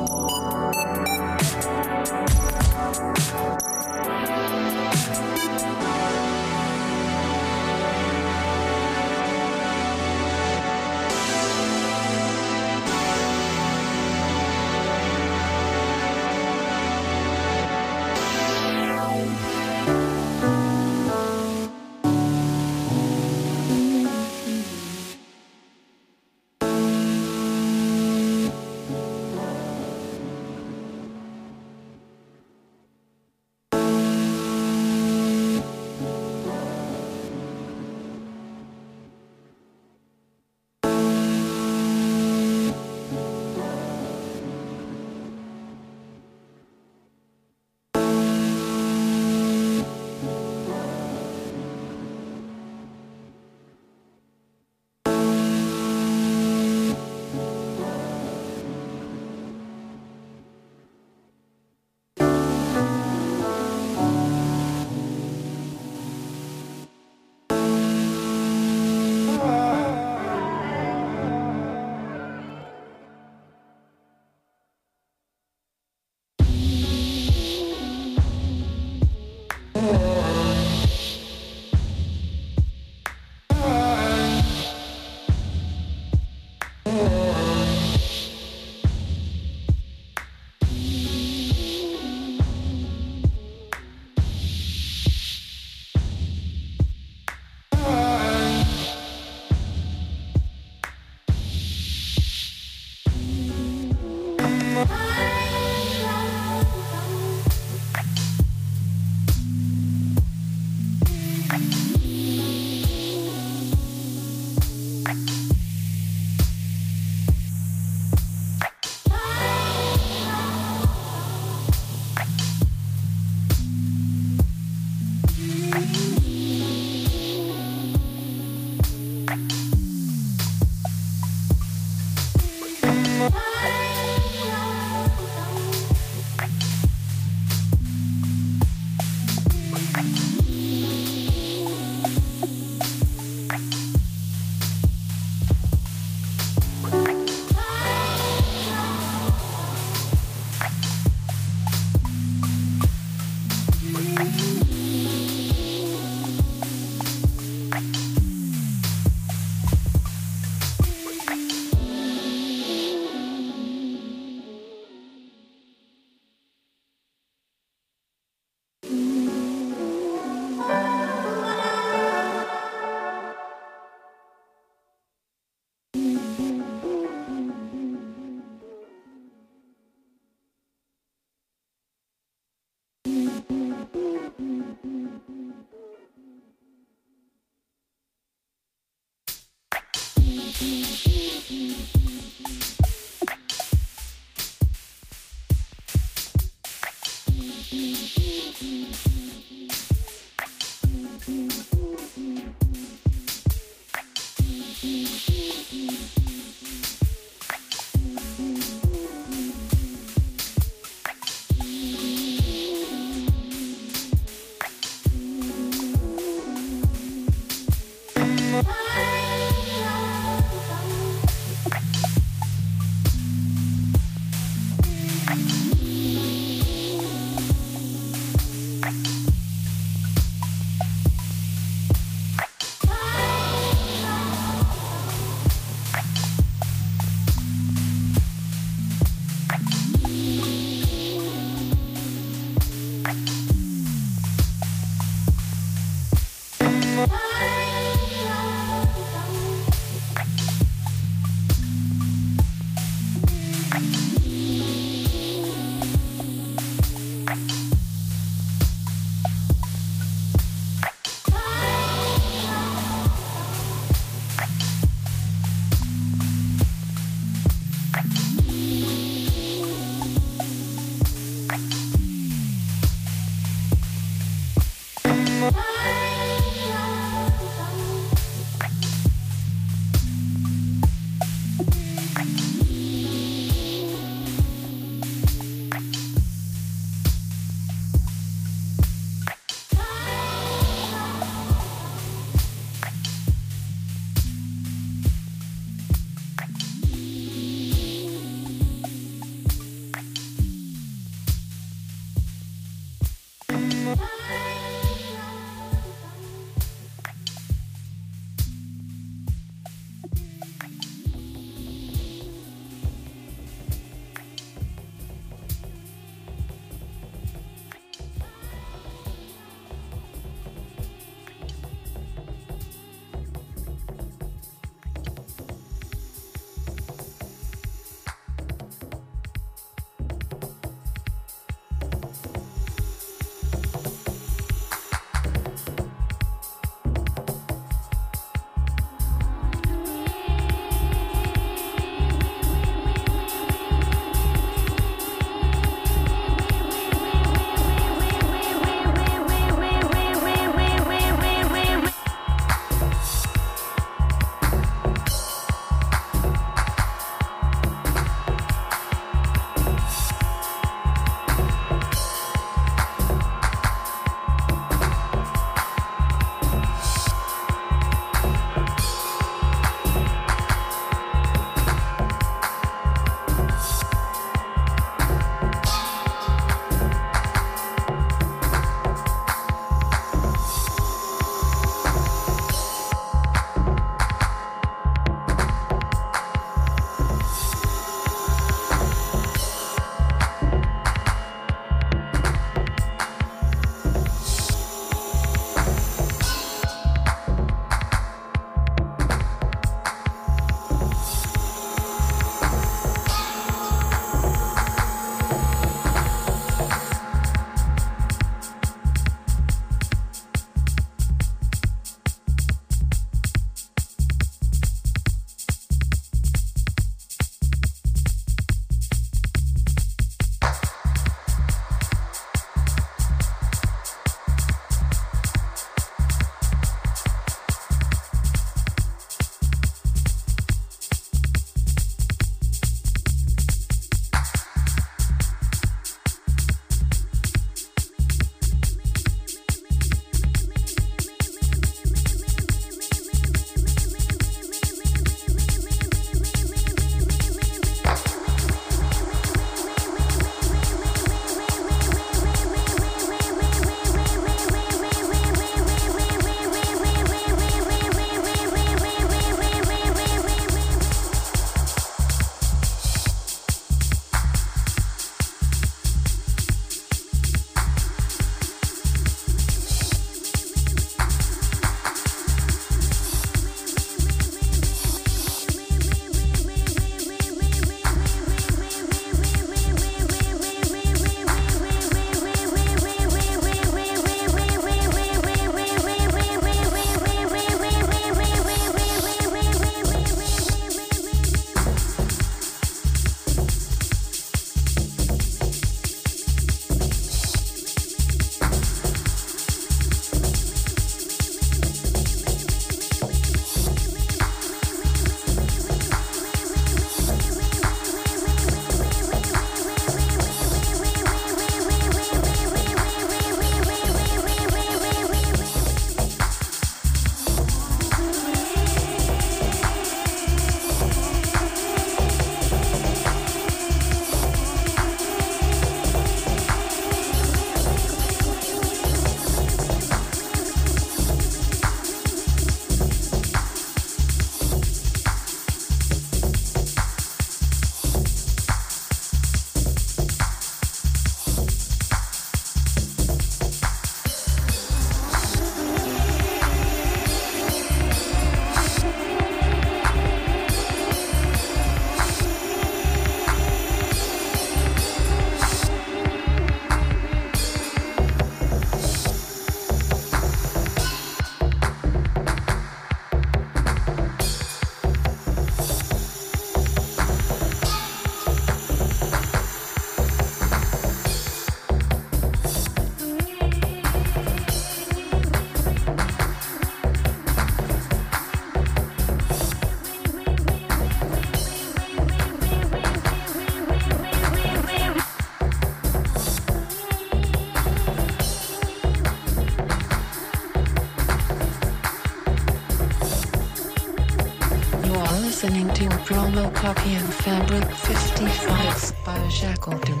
are listening to Promo Copy and Fabric fifty-five by Shackleton.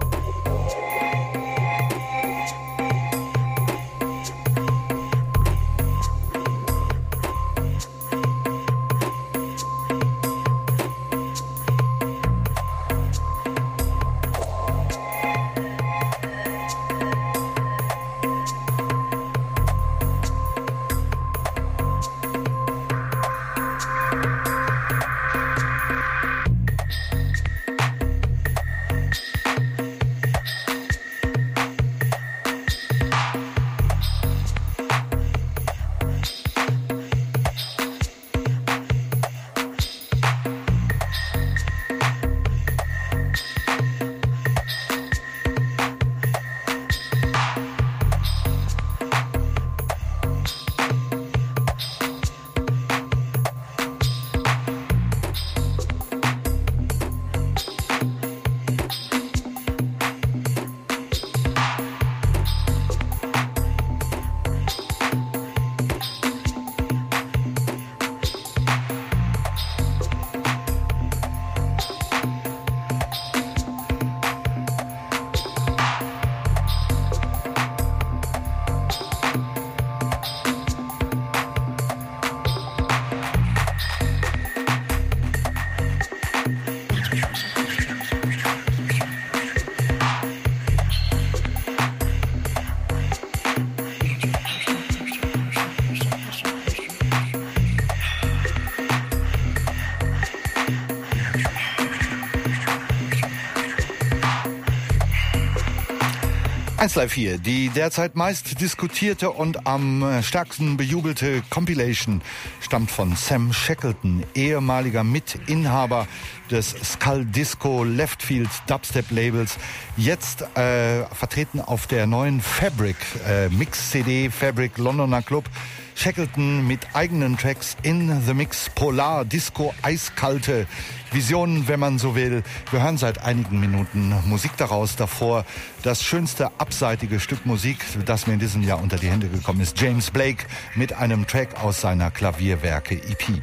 eins Live vier, die derzeit meist diskutierte und am stärksten bejubelte Compilation stammt von Sam Shackleton, ehemaliger Mitinhaber des Skull Disco Leftfield Dubstep Labels, jetzt äh, vertreten auf der neuen Fabric äh, Mix-C D, Fabric Londoner Club. Shackleton mit eigenen Tracks in the Mix, Polar, Disco, eiskalte Visionen, wenn man so will. Wir hören seit einigen Minuten Musik daraus. Davor das schönste abseitige Stück Musik, das mir in diesem Jahr unter die Hände gekommen ist. James Blake mit einem Track aus seiner Klavierwerke-E P.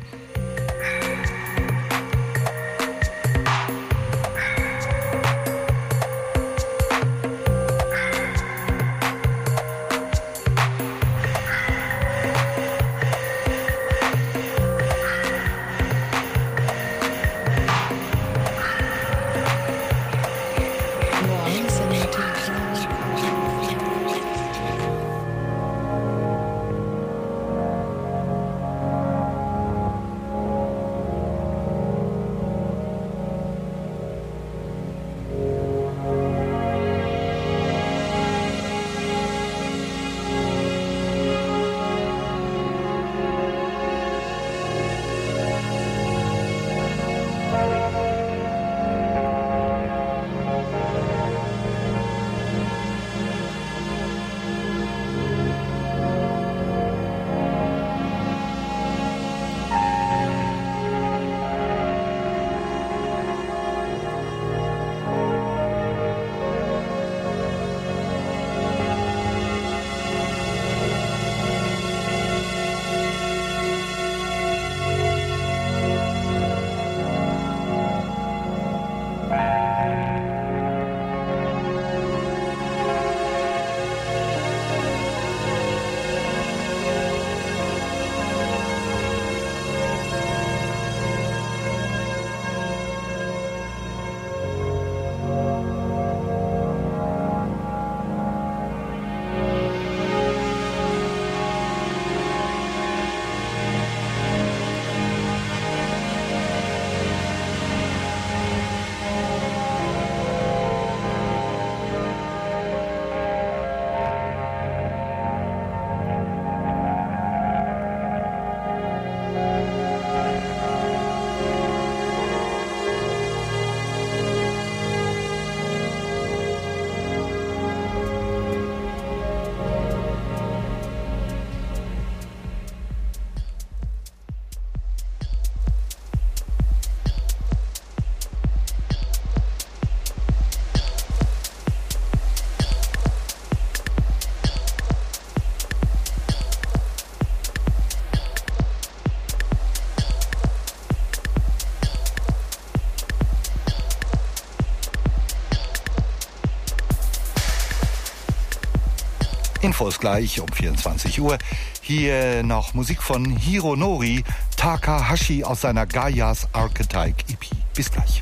Infos gleich um vierundzwanzig Uhr. Hier noch Musik von Hironori Takahashi aus seiner Gaia's Archetype E P. Bis gleich.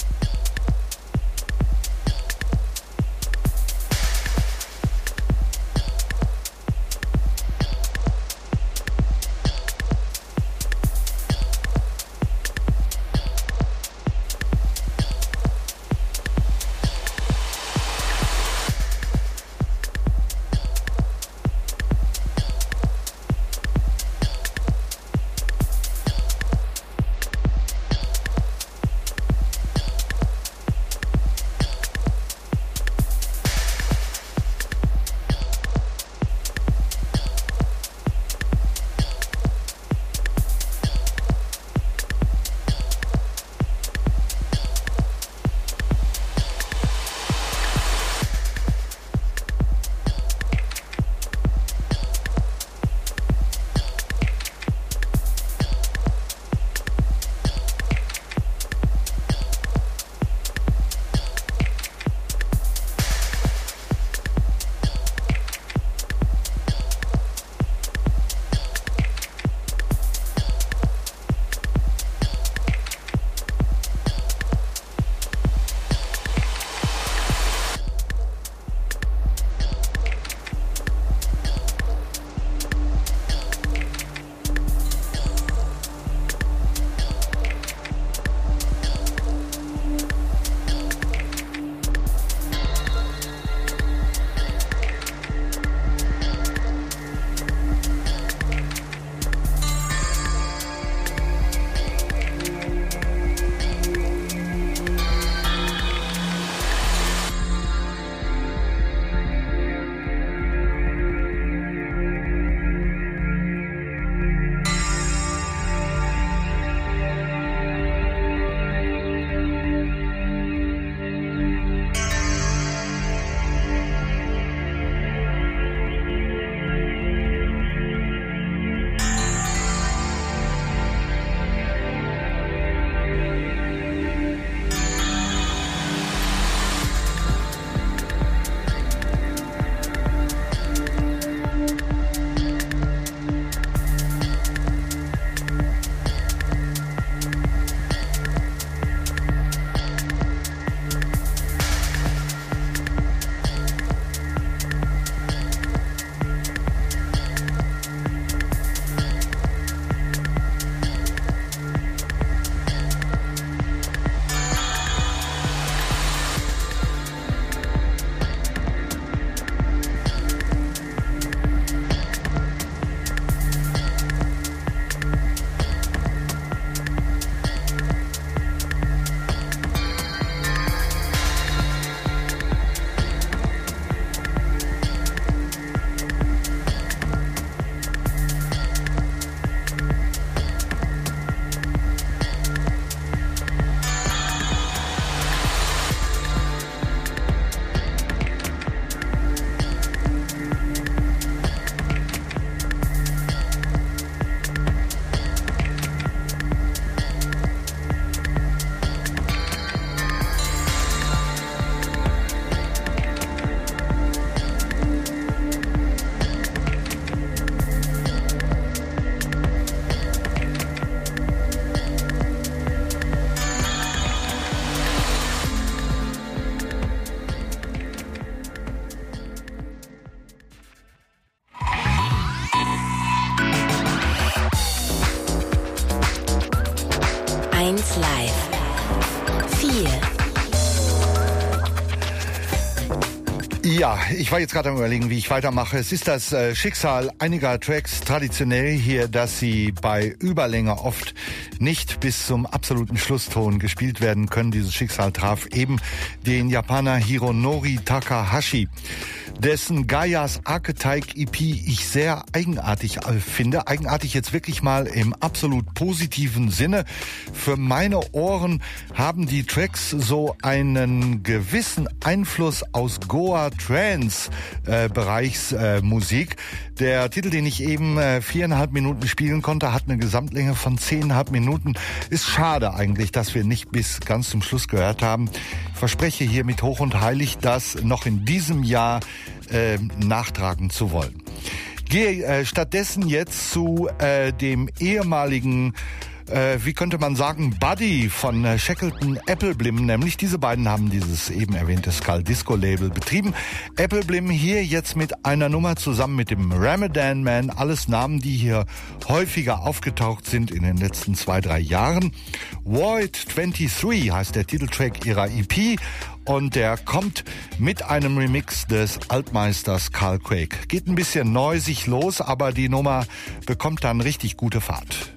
eins Live. vier. Ja, ich war jetzt gerade am Überlegen, wie ich weitermache. Es ist das äh, Schicksal einiger Tracks traditionell hier, dass sie bei Überlänge oft nicht bis zum absoluten Schlusston gespielt werden können. Dieses Schicksal traf eben den Japaner Hironori Takahashi, dessen Gaia's Archetype E P ich sehr eigenartig finde. Eigenartig jetzt wirklich mal im absolut positiven Sinne. Für meine Ohren haben die Tracks so einen gewissen Einfluss aus Goa Trance äh, Bereichsmusik. Äh, Der Titel, den ich eben äh, viereinhalb Minuten spielen konnte, hat eine Gesamtlänge von zehneinhalb Minuten. Ist schade eigentlich, dass wir nicht bis ganz zum Schluss gehört haben. Ich verspreche hiermit hoch und heilig, das noch in diesem Jahr äh, nachtragen zu wollen. Gehe äh, stattdessen jetzt zu äh, dem ehemaligen, äh, wie könnte man sagen, Buddy von äh, Shackleton Appleblim. Nämlich diese beiden haben dieses eben erwähnte Skull Disco Label betrieben. Appleblim hier jetzt mit einer Nummer zusammen mit dem Ramadan Man. Alles Namen, die hier häufiger aufgetaucht sind in den letzten zwei, drei Jahren. Void dreiundzwanzig heißt der Titeltrack ihrer E P. Und der kommt mit einem Remix des Altmeisters Carl Craig. Geht ein bisschen neusig los, aber die Nummer bekommt dann richtig gute Fahrt.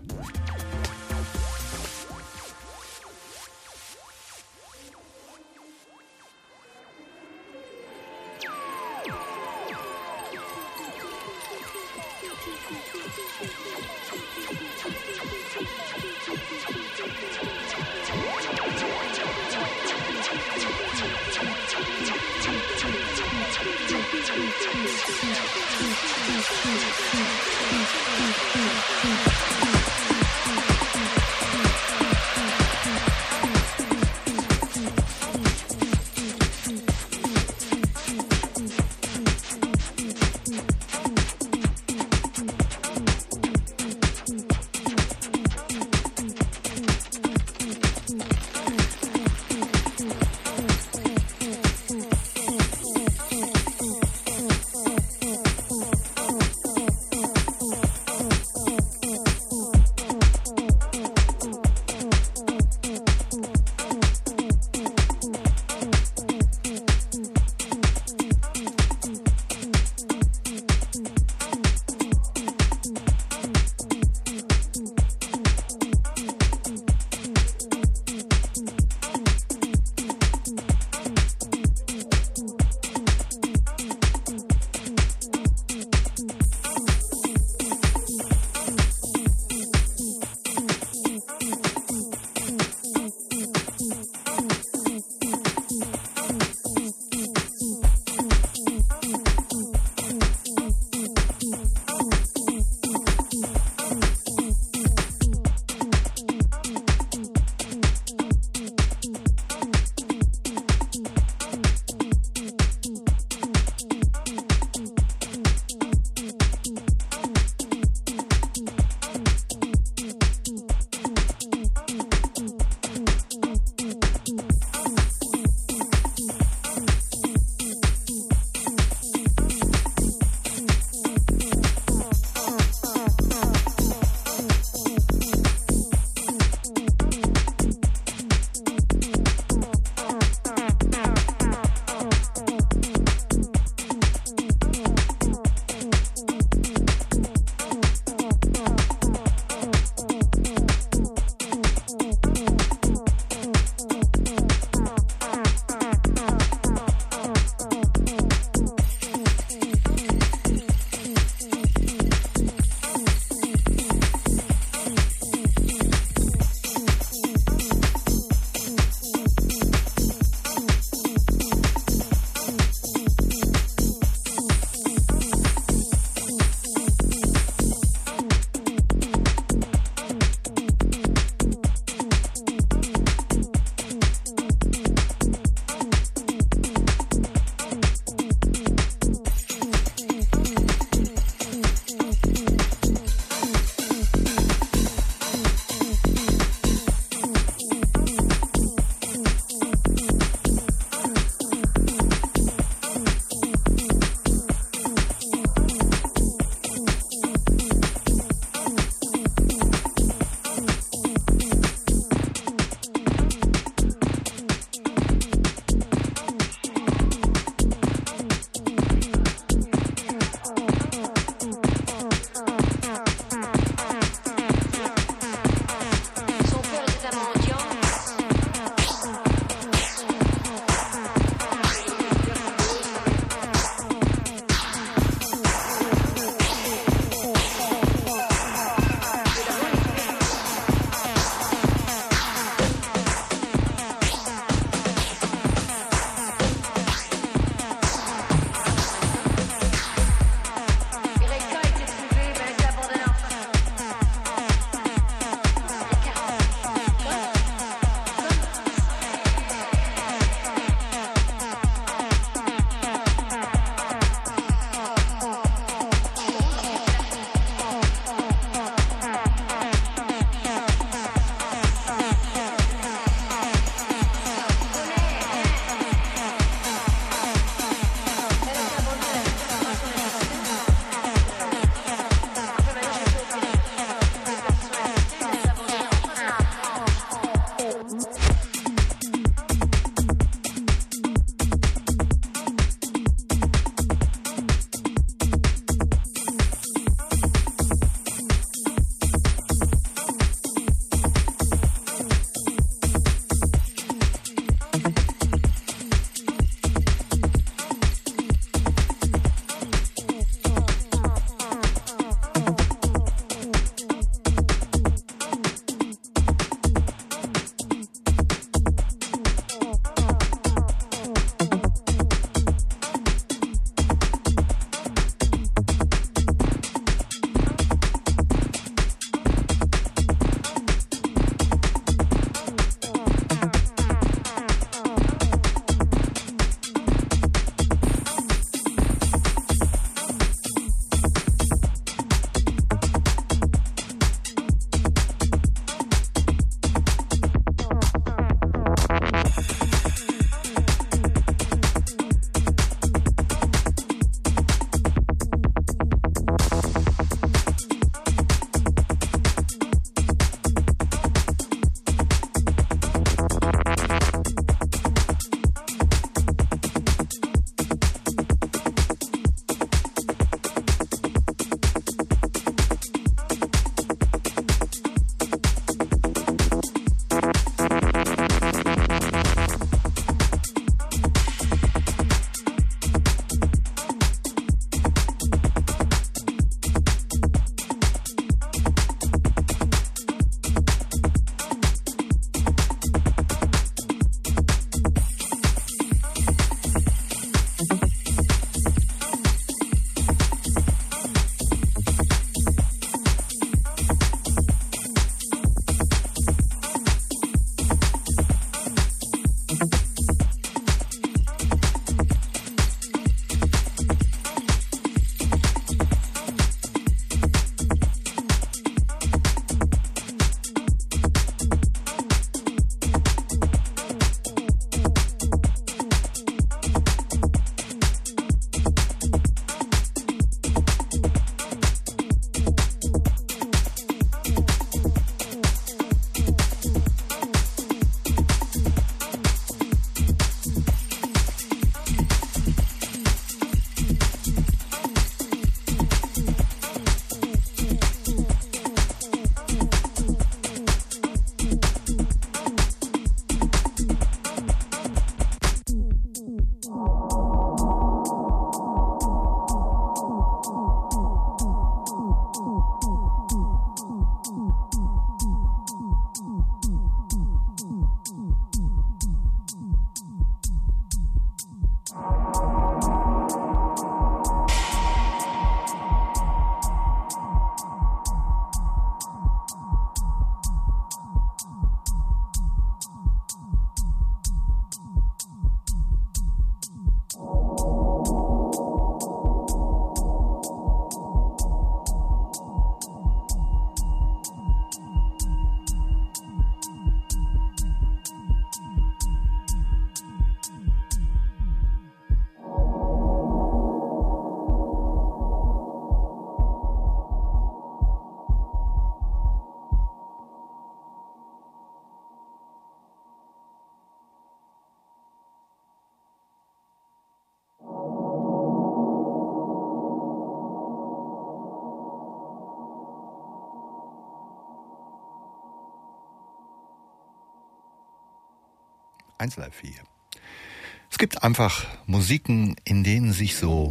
eins Live vier. Es gibt einfach Musiken, in denen sich so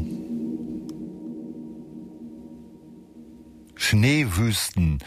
Schneewüsten,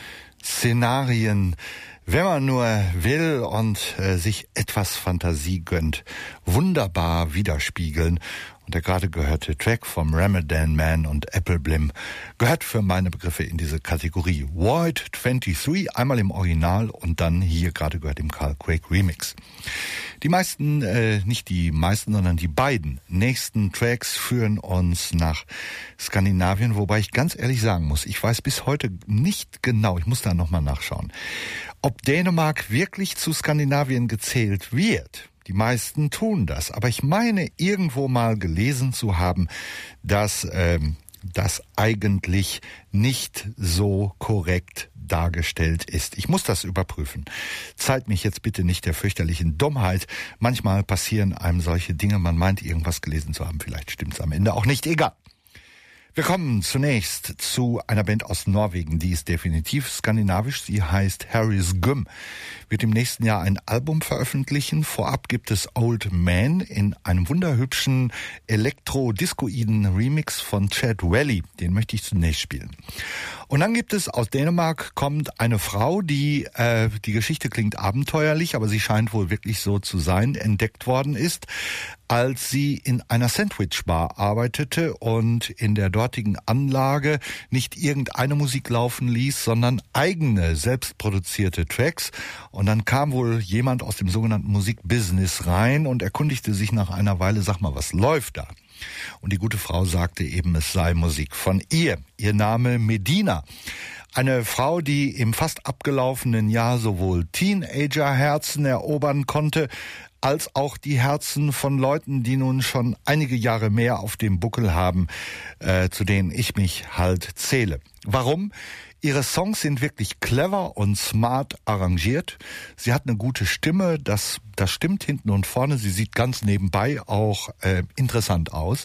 Szenarien, wenn man nur will und äh, sich etwas Fantasie gönnt, wunderbar widerspiegeln. Und der gerade gehörte Track vom Ramadan Man und Apple Blim gehört für meine Begriffe in diese Kategorie. Void dreiundzwanzig, einmal im Original und dann hier gerade gehört im Carl Craig Remix. Die meisten, äh, nicht die meisten, sondern die beiden nächsten Tracks führen uns nach Skandinavien, wobei ich ganz ehrlich sagen muss, ich weiß bis heute nicht genau, ich muss da nochmal nachschauen, ob Dänemark wirklich zu Skandinavien gezählt wird. Die meisten tun das, aber ich meine irgendwo mal gelesen zu haben, dass ähm, das eigentlich nicht so korrekt dargestellt ist. Ich muss das überprüfen. Zeigt mich jetzt bitte nicht der fürchterlichen Dummheit. Manchmal passieren einem solche Dinge, man meint irgendwas gelesen zu haben, vielleicht stimmt es am Ende auch nicht, egal. Wir kommen zunächst zu einer Band aus Norwegen, die ist definitiv skandinavisch. Sie heißt Harris Gym, wird im nächsten Jahr ein Album veröffentlichen. Vorab gibt es Old Man in einem wunderhübschen elektro-discoiden Remix von Chad Wally. Den möchte ich zunächst spielen. Und dann gibt es aus Dänemark kommt eine Frau, die, äh, die Geschichte klingt abenteuerlich, aber sie scheint wohl wirklich so zu sein, entdeckt worden ist, als sie in einer Sandwich-Bar arbeitete und in der dortigen Anlage nicht irgendeine Musik laufen ließ, sondern eigene, selbstproduzierte Tracks. Und dann kam wohl jemand aus dem sogenannten Musikbusiness rein und erkundigte sich nach einer Weile, sag mal, was läuft da? Und die gute Frau sagte eben, es sei Musik von ihr. Ihr Name Medina. Eine Frau, die im fast abgelaufenen Jahr sowohl Teenager-Herzen erobern konnte, als auch die Herzen von Leuten, die nun schon einige Jahre mehr auf dem Buckel haben, äh, zu denen ich mich halt zähle. Warum? Ihre Songs sind wirklich clever und smart arrangiert. Sie hat eine gute Stimme, das, das stimmt hinten und vorne. Sie sieht ganz nebenbei auch äh, interessant aus.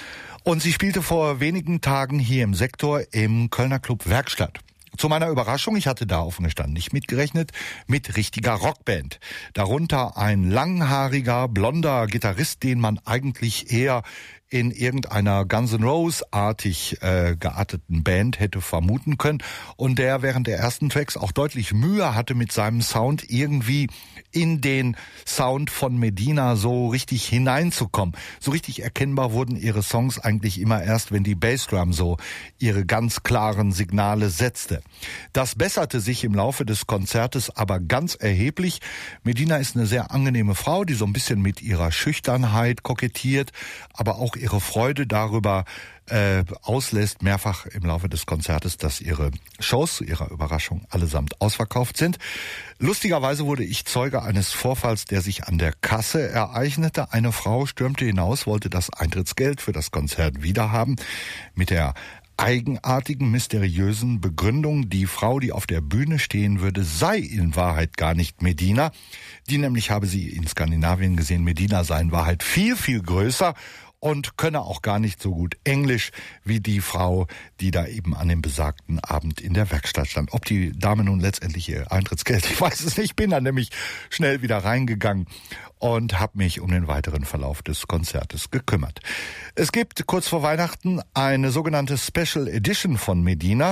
Und sie spielte vor wenigen Tagen hier im Sektor im Kölner Club Werkstatt. Zu meiner Überraschung, ich hatte da offen gestanden nicht mitgerechnet, mit richtiger Rockband. Darunter ein langhaariger, blonder Gitarrist, den man eigentlich eher in irgendeiner Guns N' Roses-artig äh, gearteten Band hätte vermuten können und der während der ersten Tracks auch deutlich Mühe hatte mit seinem Sound irgendwie in den Sound von Medina so richtig hineinzukommen. So richtig erkennbar wurden ihre Songs eigentlich immer erst, wenn die Bassdrum so ihre ganz klaren Signale setzte. Das besserte sich im Laufe des Konzertes aber ganz erheblich. Medina ist eine sehr angenehme Frau, die so ein bisschen mit ihrer Schüchternheit kokettiert, aber auch ihre Freude darüber äh, auslässt, mehrfach im Laufe des Konzertes, dass ihre Shows zu ihrer Überraschung allesamt ausverkauft sind. Lustigerweise wurde ich Zeuge eines Vorfalls, der sich an der Kasse ereignete. Eine Frau stürmte hinaus, wollte das Eintrittsgeld für das Konzert wiederhaben. Mit der eigenartigen, mysteriösen Begründung, die Frau, die auf der Bühne stehen würde, sei in Wahrheit gar nicht Medina. Die nämlich habe sie in Skandinavien gesehen, Medina sei in Wahrheit viel, viel größer und könne auch gar nicht so gut Englisch wie die Frau, die da eben an dem besagten Abend in der Werkstatt stand. Ob die Dame nun letztendlich ihr Eintrittsgeld, ich weiß es nicht, bin dann nämlich schnell wieder reingegangen und habe mich um den weiteren Verlauf des Konzertes gekümmert. Es gibt kurz vor Weihnachten eine sogenannte Special Edition von Medina.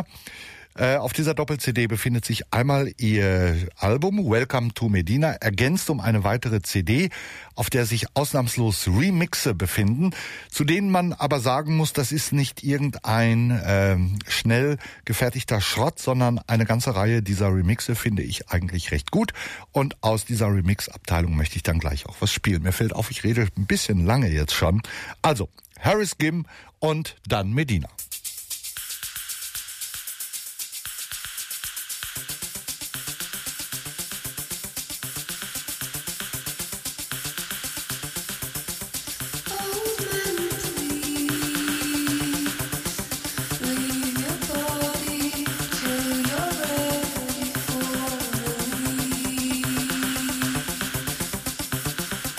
Auf dieser Doppel-C D befindet sich einmal ihr Album Welcome to Medina, ergänzt um eine weitere C D, auf der sich ausnahmslos Remixe befinden, zu denen man aber sagen muss, das ist nicht irgendein äh, schnell gefertigter Schrott, sondern eine ganze Reihe dieser Remixe finde ich eigentlich recht gut. Und aus dieser Remix-Abteilung möchte ich dann gleich auch was spielen. Mir fällt auf, ich rede ein bisschen lange jetzt schon. Also, Harris Gym und dann Medina.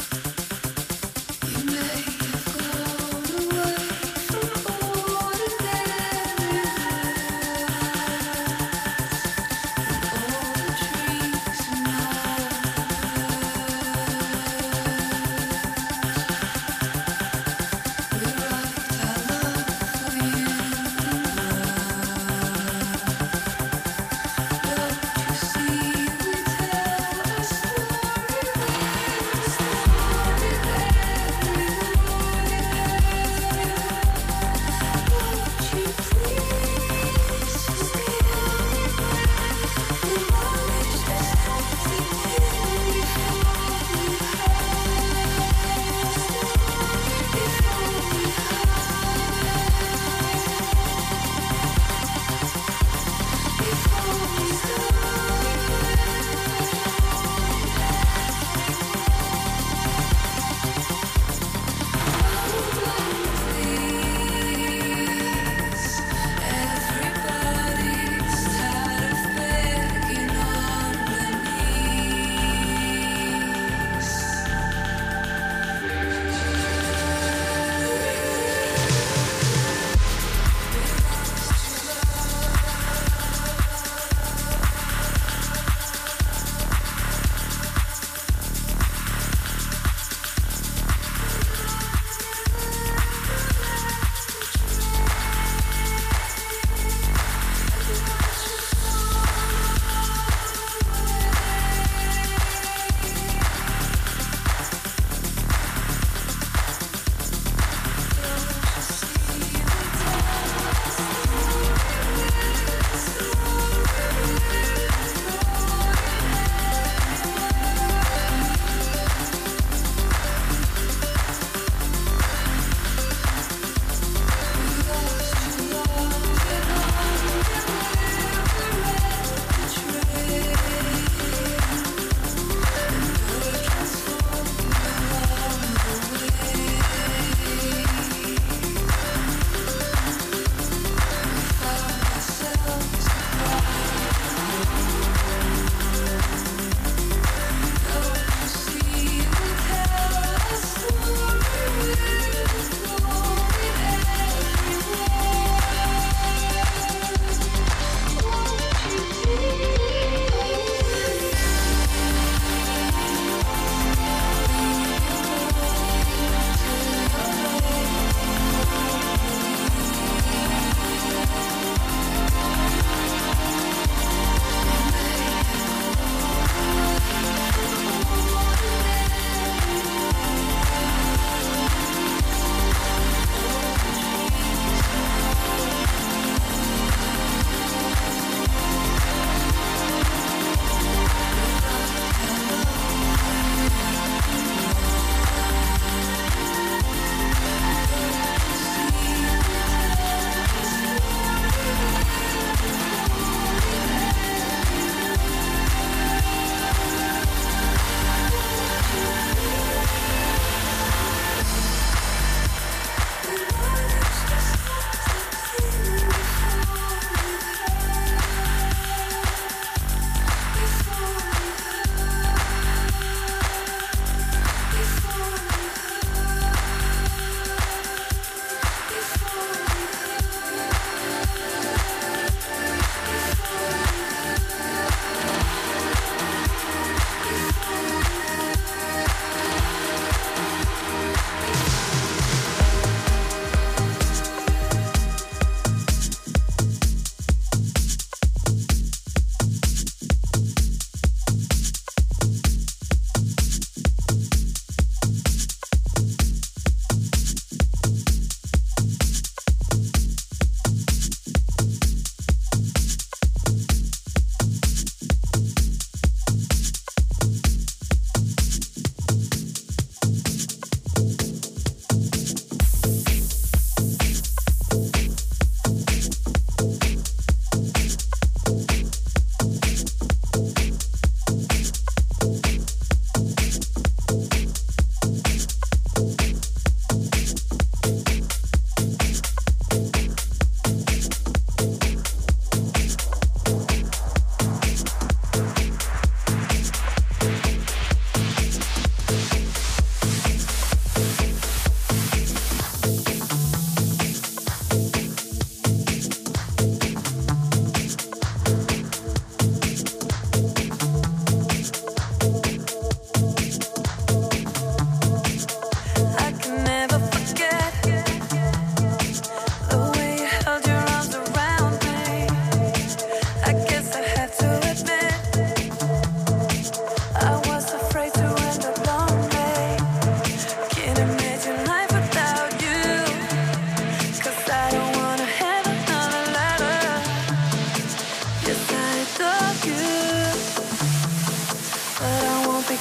Away from all the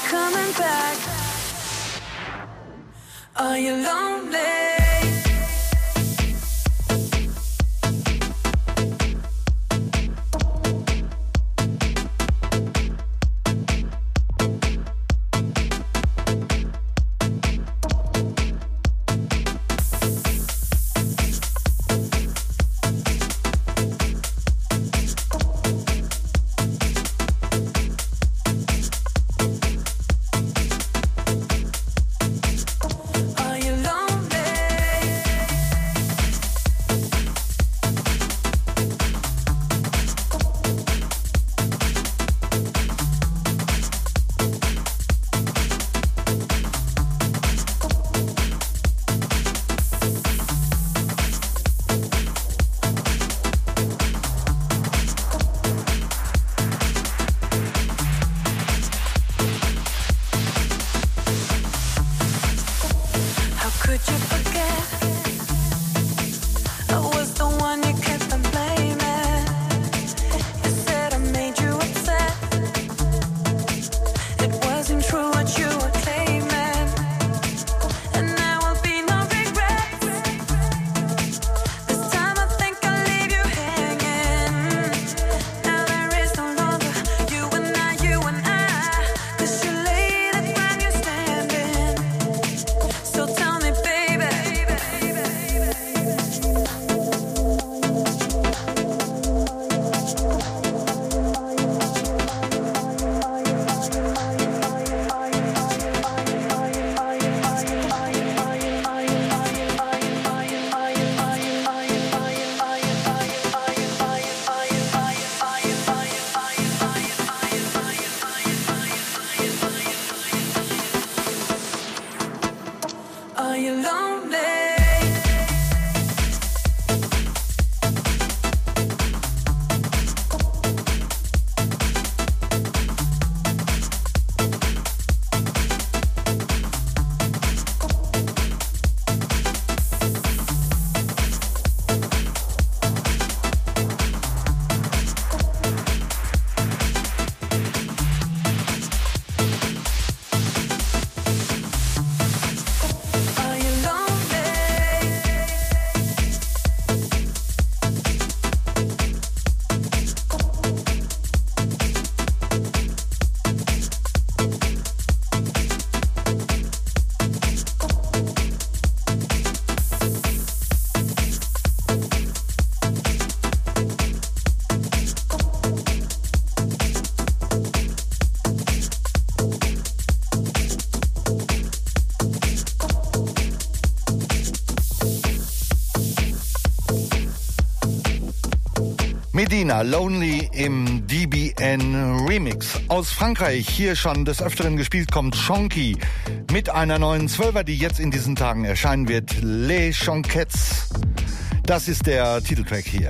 coming back? Are you lonely? Medina, Lonely im D B N Remix. Aus Frankreich, hier schon des Öfteren gespielt, kommt Chonky mit einer neuen Zwölfer, die jetzt in diesen Tagen erscheinen wird. Les Chonquettes. Das ist der Titeltrack hier.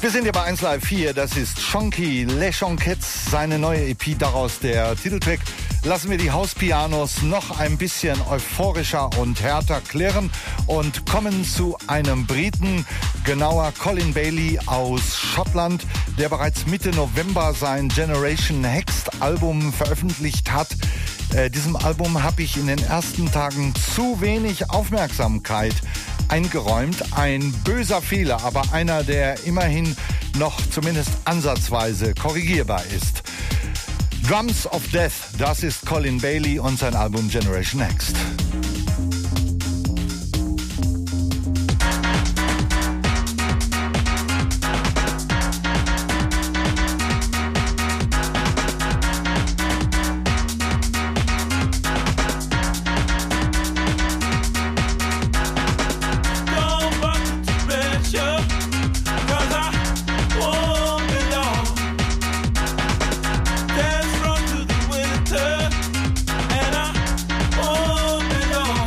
Wir sind ja bei eins Live vier, das ist Chonky Les Chonkettes, seine neue E P, daraus der Titeltrack. Lassen wir die Hauspianos noch ein bisschen euphorischer und härter klirren und kommen zu einem Briten, genauer Colin Bailey aus Schottland, der bereits Mitte November sein Generation Hext Album veröffentlicht hat. Äh, diesem Album habe ich in den ersten Tagen zu wenig Aufmerksamkeit eingeräumt. Ein böser Fehler, aber einer, der immerhin noch zumindest ansatzweise korrigierbar ist. Drums of Death, das ist Colin Bailey und sein Album Generation Next. Dance from to the winter, and I won't be long.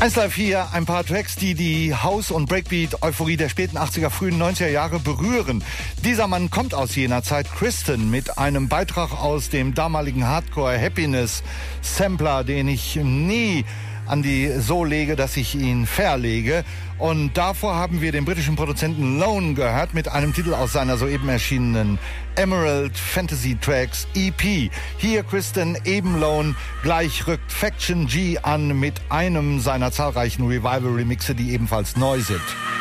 eins Live vier, ein paar Tracks, die die House- und Breakbeat-Euphorie der späten achtziger, frühen neunziger Jahre berühren. Dieser Mann kommt aus jener Zeit, Kristen, mit einem Beitrag aus dem damaligen Hardcore-Happiness-Sampler, den ich nie an die so lege, dass ich ihn verlege. Und davor haben wir den britischen Produzenten Lone gehört mit einem Titel aus seiner soeben erschienenen Emerald Fantasy Tracks E P. Hier Kristen, eben Lone, gleich rückt Faction G an mit einem seiner zahlreichen Revival-Remixe, die ebenfalls neu sind.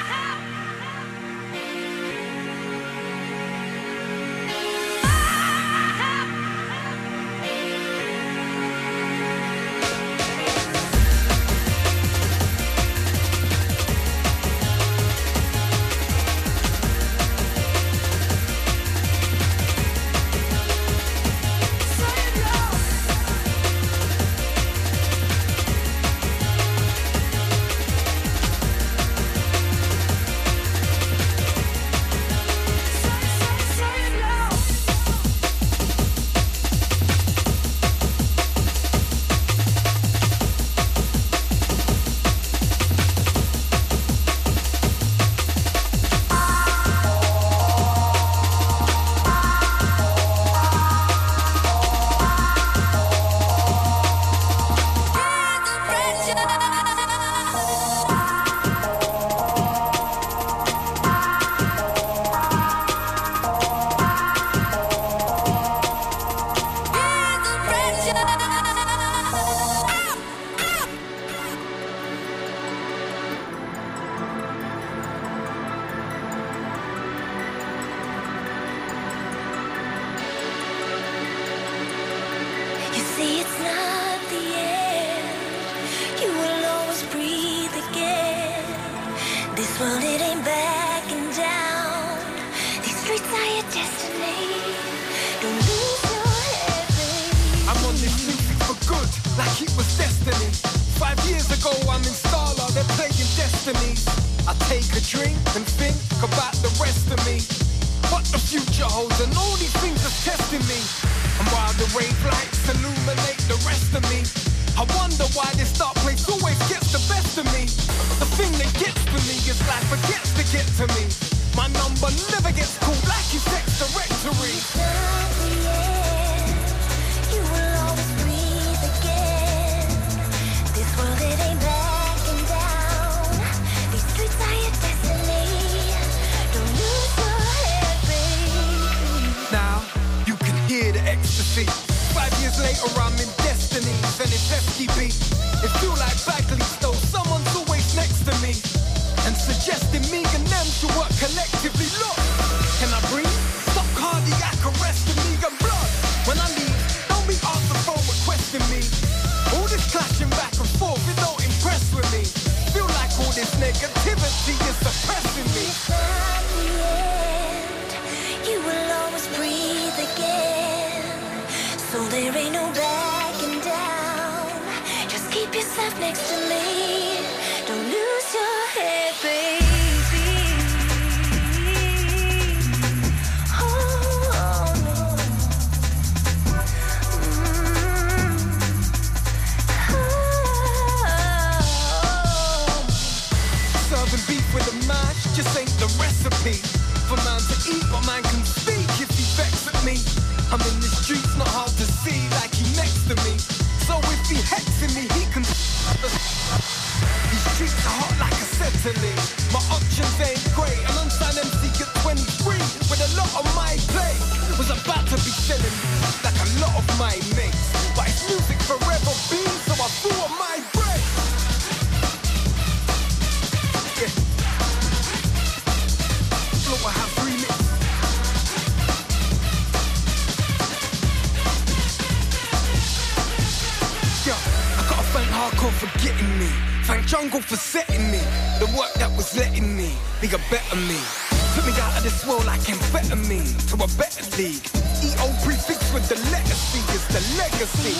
For setting me, the work that was letting me be a better me. Took me out of this world like amphetamine to a better league. E O prefix with the legacy is the legacy.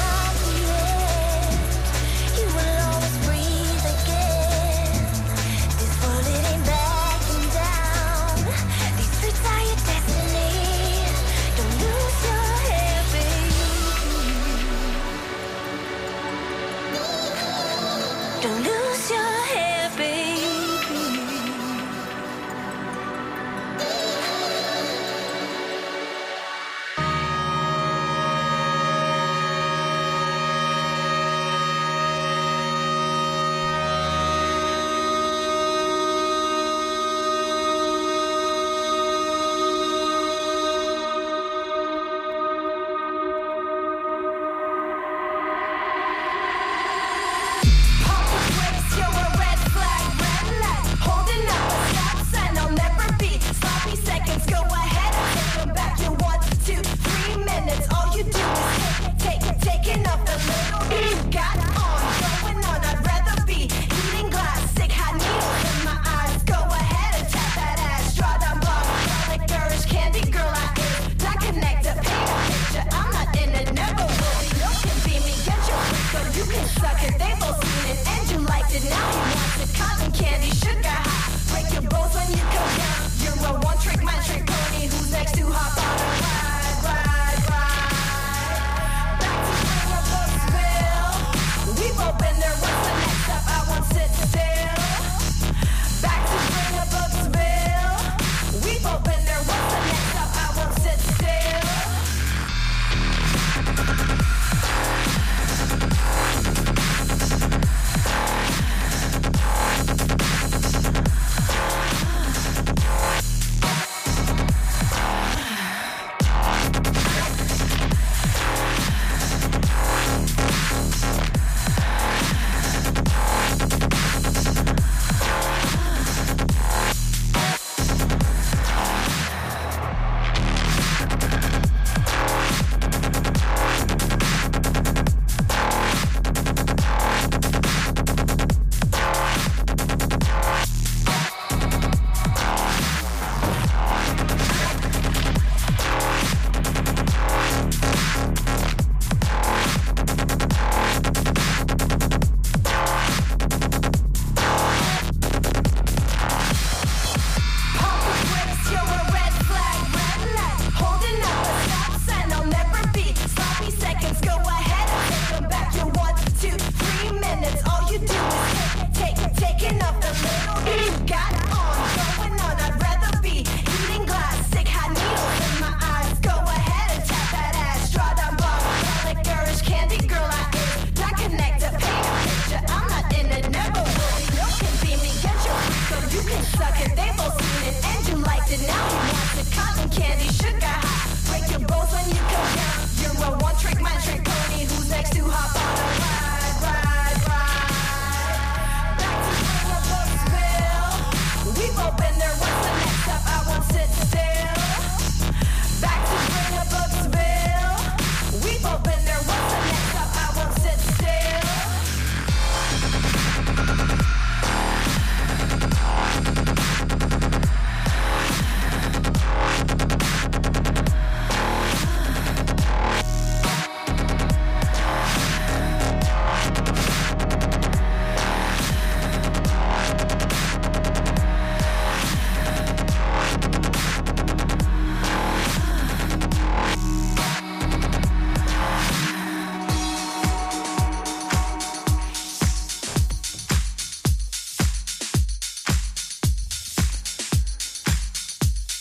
You will always breathe again. This world it ain't backing down. These streets are your destiny. Don't lose your head, baby. Don't lose.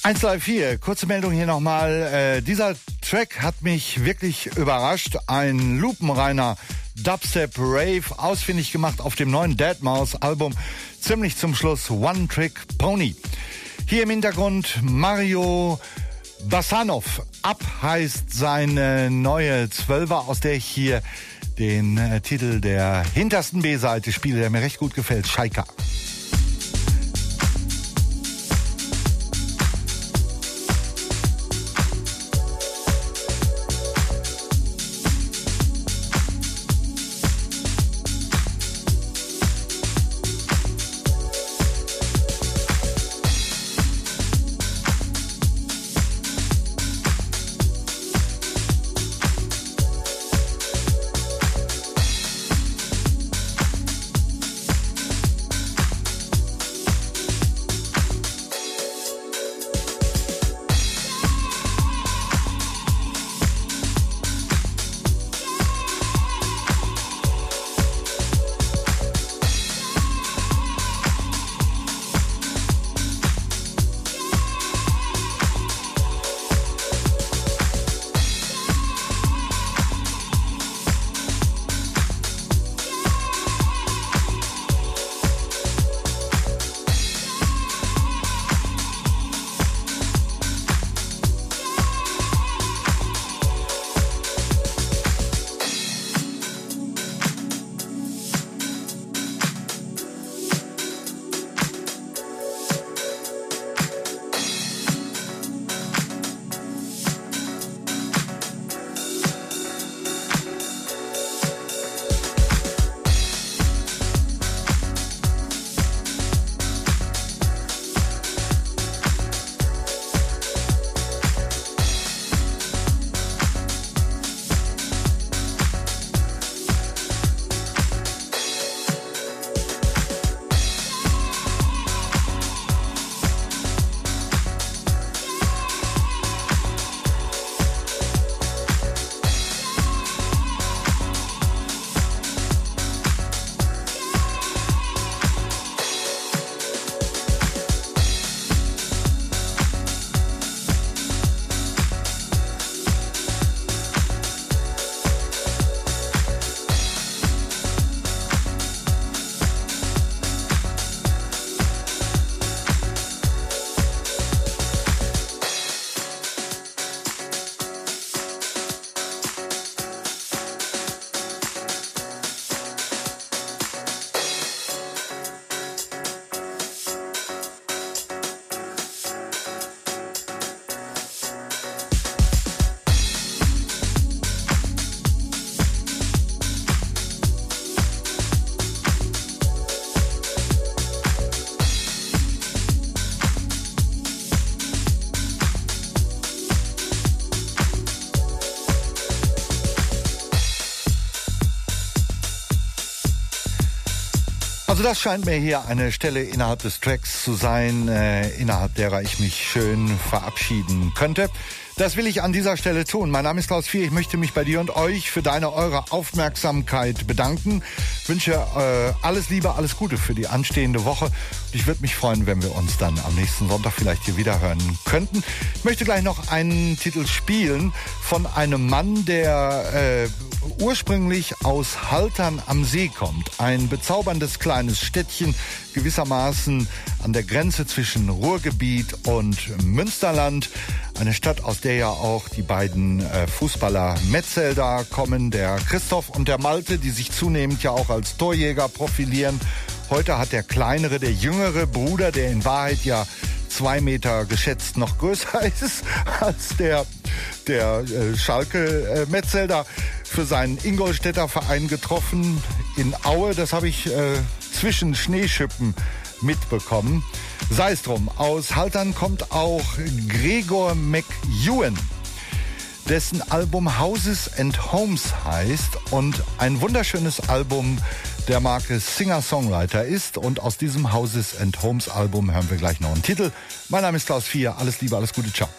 eins Live vier, kurze Meldung hier nochmal. Äh, dieser Track hat mich wirklich überrascht. Ein lupenreiner Dubstep Rave, ausfindig gemacht auf dem neuen Deadmau5 Album. Ziemlich zum Schluss One Trick Pony. Hier im Hintergrund Mario Basanov. Up heißt seine neue Zwölfer, aus der ich hier den äh, Titel der hintersten B-Seite spiele, der mir recht gut gefällt. Shaika. Also das scheint mir hier eine Stelle innerhalb des Tracks zu sein, äh, innerhalb derer ich mich schön verabschieden könnte. Das will ich an dieser Stelle tun. Mein Name ist Klaus Vier. Ich möchte mich bei dir und euch für deine, eure Aufmerksamkeit bedanken. Wünsche äh, alles Liebe, alles Gute für die anstehende Woche. Und ich würde mich freuen, wenn wir uns dann am nächsten Sonntag vielleicht hier wieder hören könnten. Ich möchte gleich noch einen Titel spielen von einem Mann, der äh, ursprünglich aus Haltern am See kommt. Ein bezauberndes kleines Städtchen, gewissermaßen an der Grenze zwischen Ruhrgebiet und Münsterland. Eine Stadt, aus der ja auch die beiden äh, Fußballer Metzelder kommen, der Christoph und der Malte, die sich zunehmend ja auch als Torjäger profilieren. Heute hat der kleinere, der jüngere Bruder, der in Wahrheit ja zwei Meter geschätzt noch größer ist als der, der äh, Schalke äh, Metzelder, für seinen Ingolstädter Verein getroffen in Aue. Das habe ich äh, zwischen Schneeschippen mitbekommen. Sei es drum, aus Haltern kommt auch Gregor McEwen, dessen Album Houses and Homes heißt und ein wunderschönes Album der Marke Singer-Songwriter ist. Und aus diesem Houses and Homes Album hören wir gleich noch einen Titel. Mein Name ist Klaus Vier. Alles Liebe, alles Gute, ciao.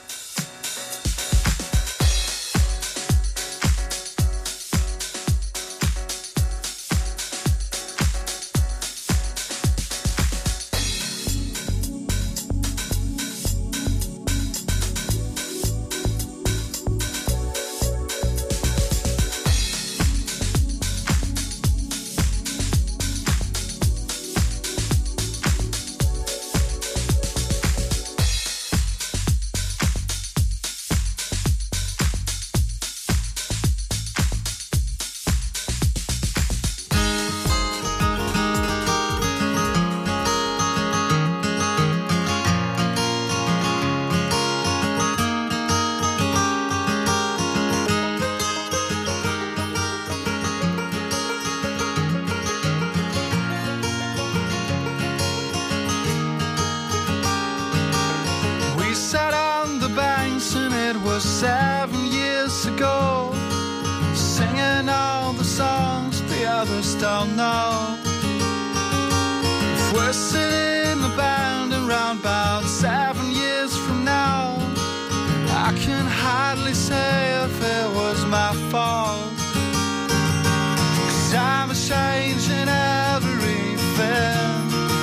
ago, singing all the songs the others don't know. If we're sitting in the band and round about seven years from now, I can hardly say if it was my fault, 'cause time is changing everything.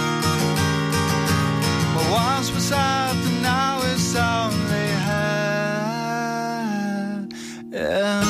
But once was out and now it's only had. Yeah.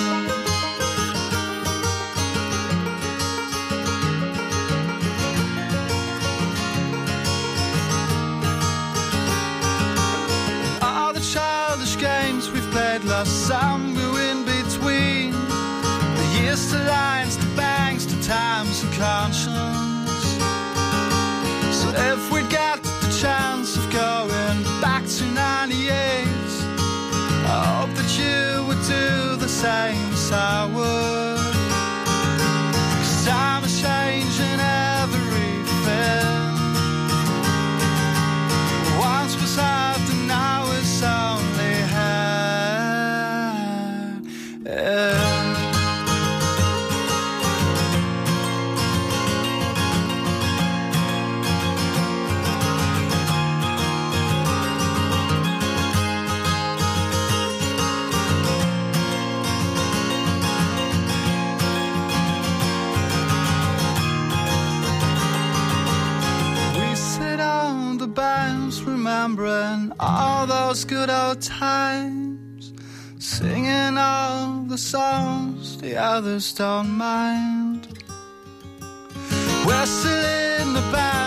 All the childish games we've played, lost some grew in between. The years to lines, to bangs, to times and conscience. So if we got the chance of going back to ninety-eight, I hope that you would do the same as I would. 'Cause time is changing everything. Once was hard and now it's only had. Yeah. Remembering all those good old times, singing all the songs the others don't mind. We're still in the band.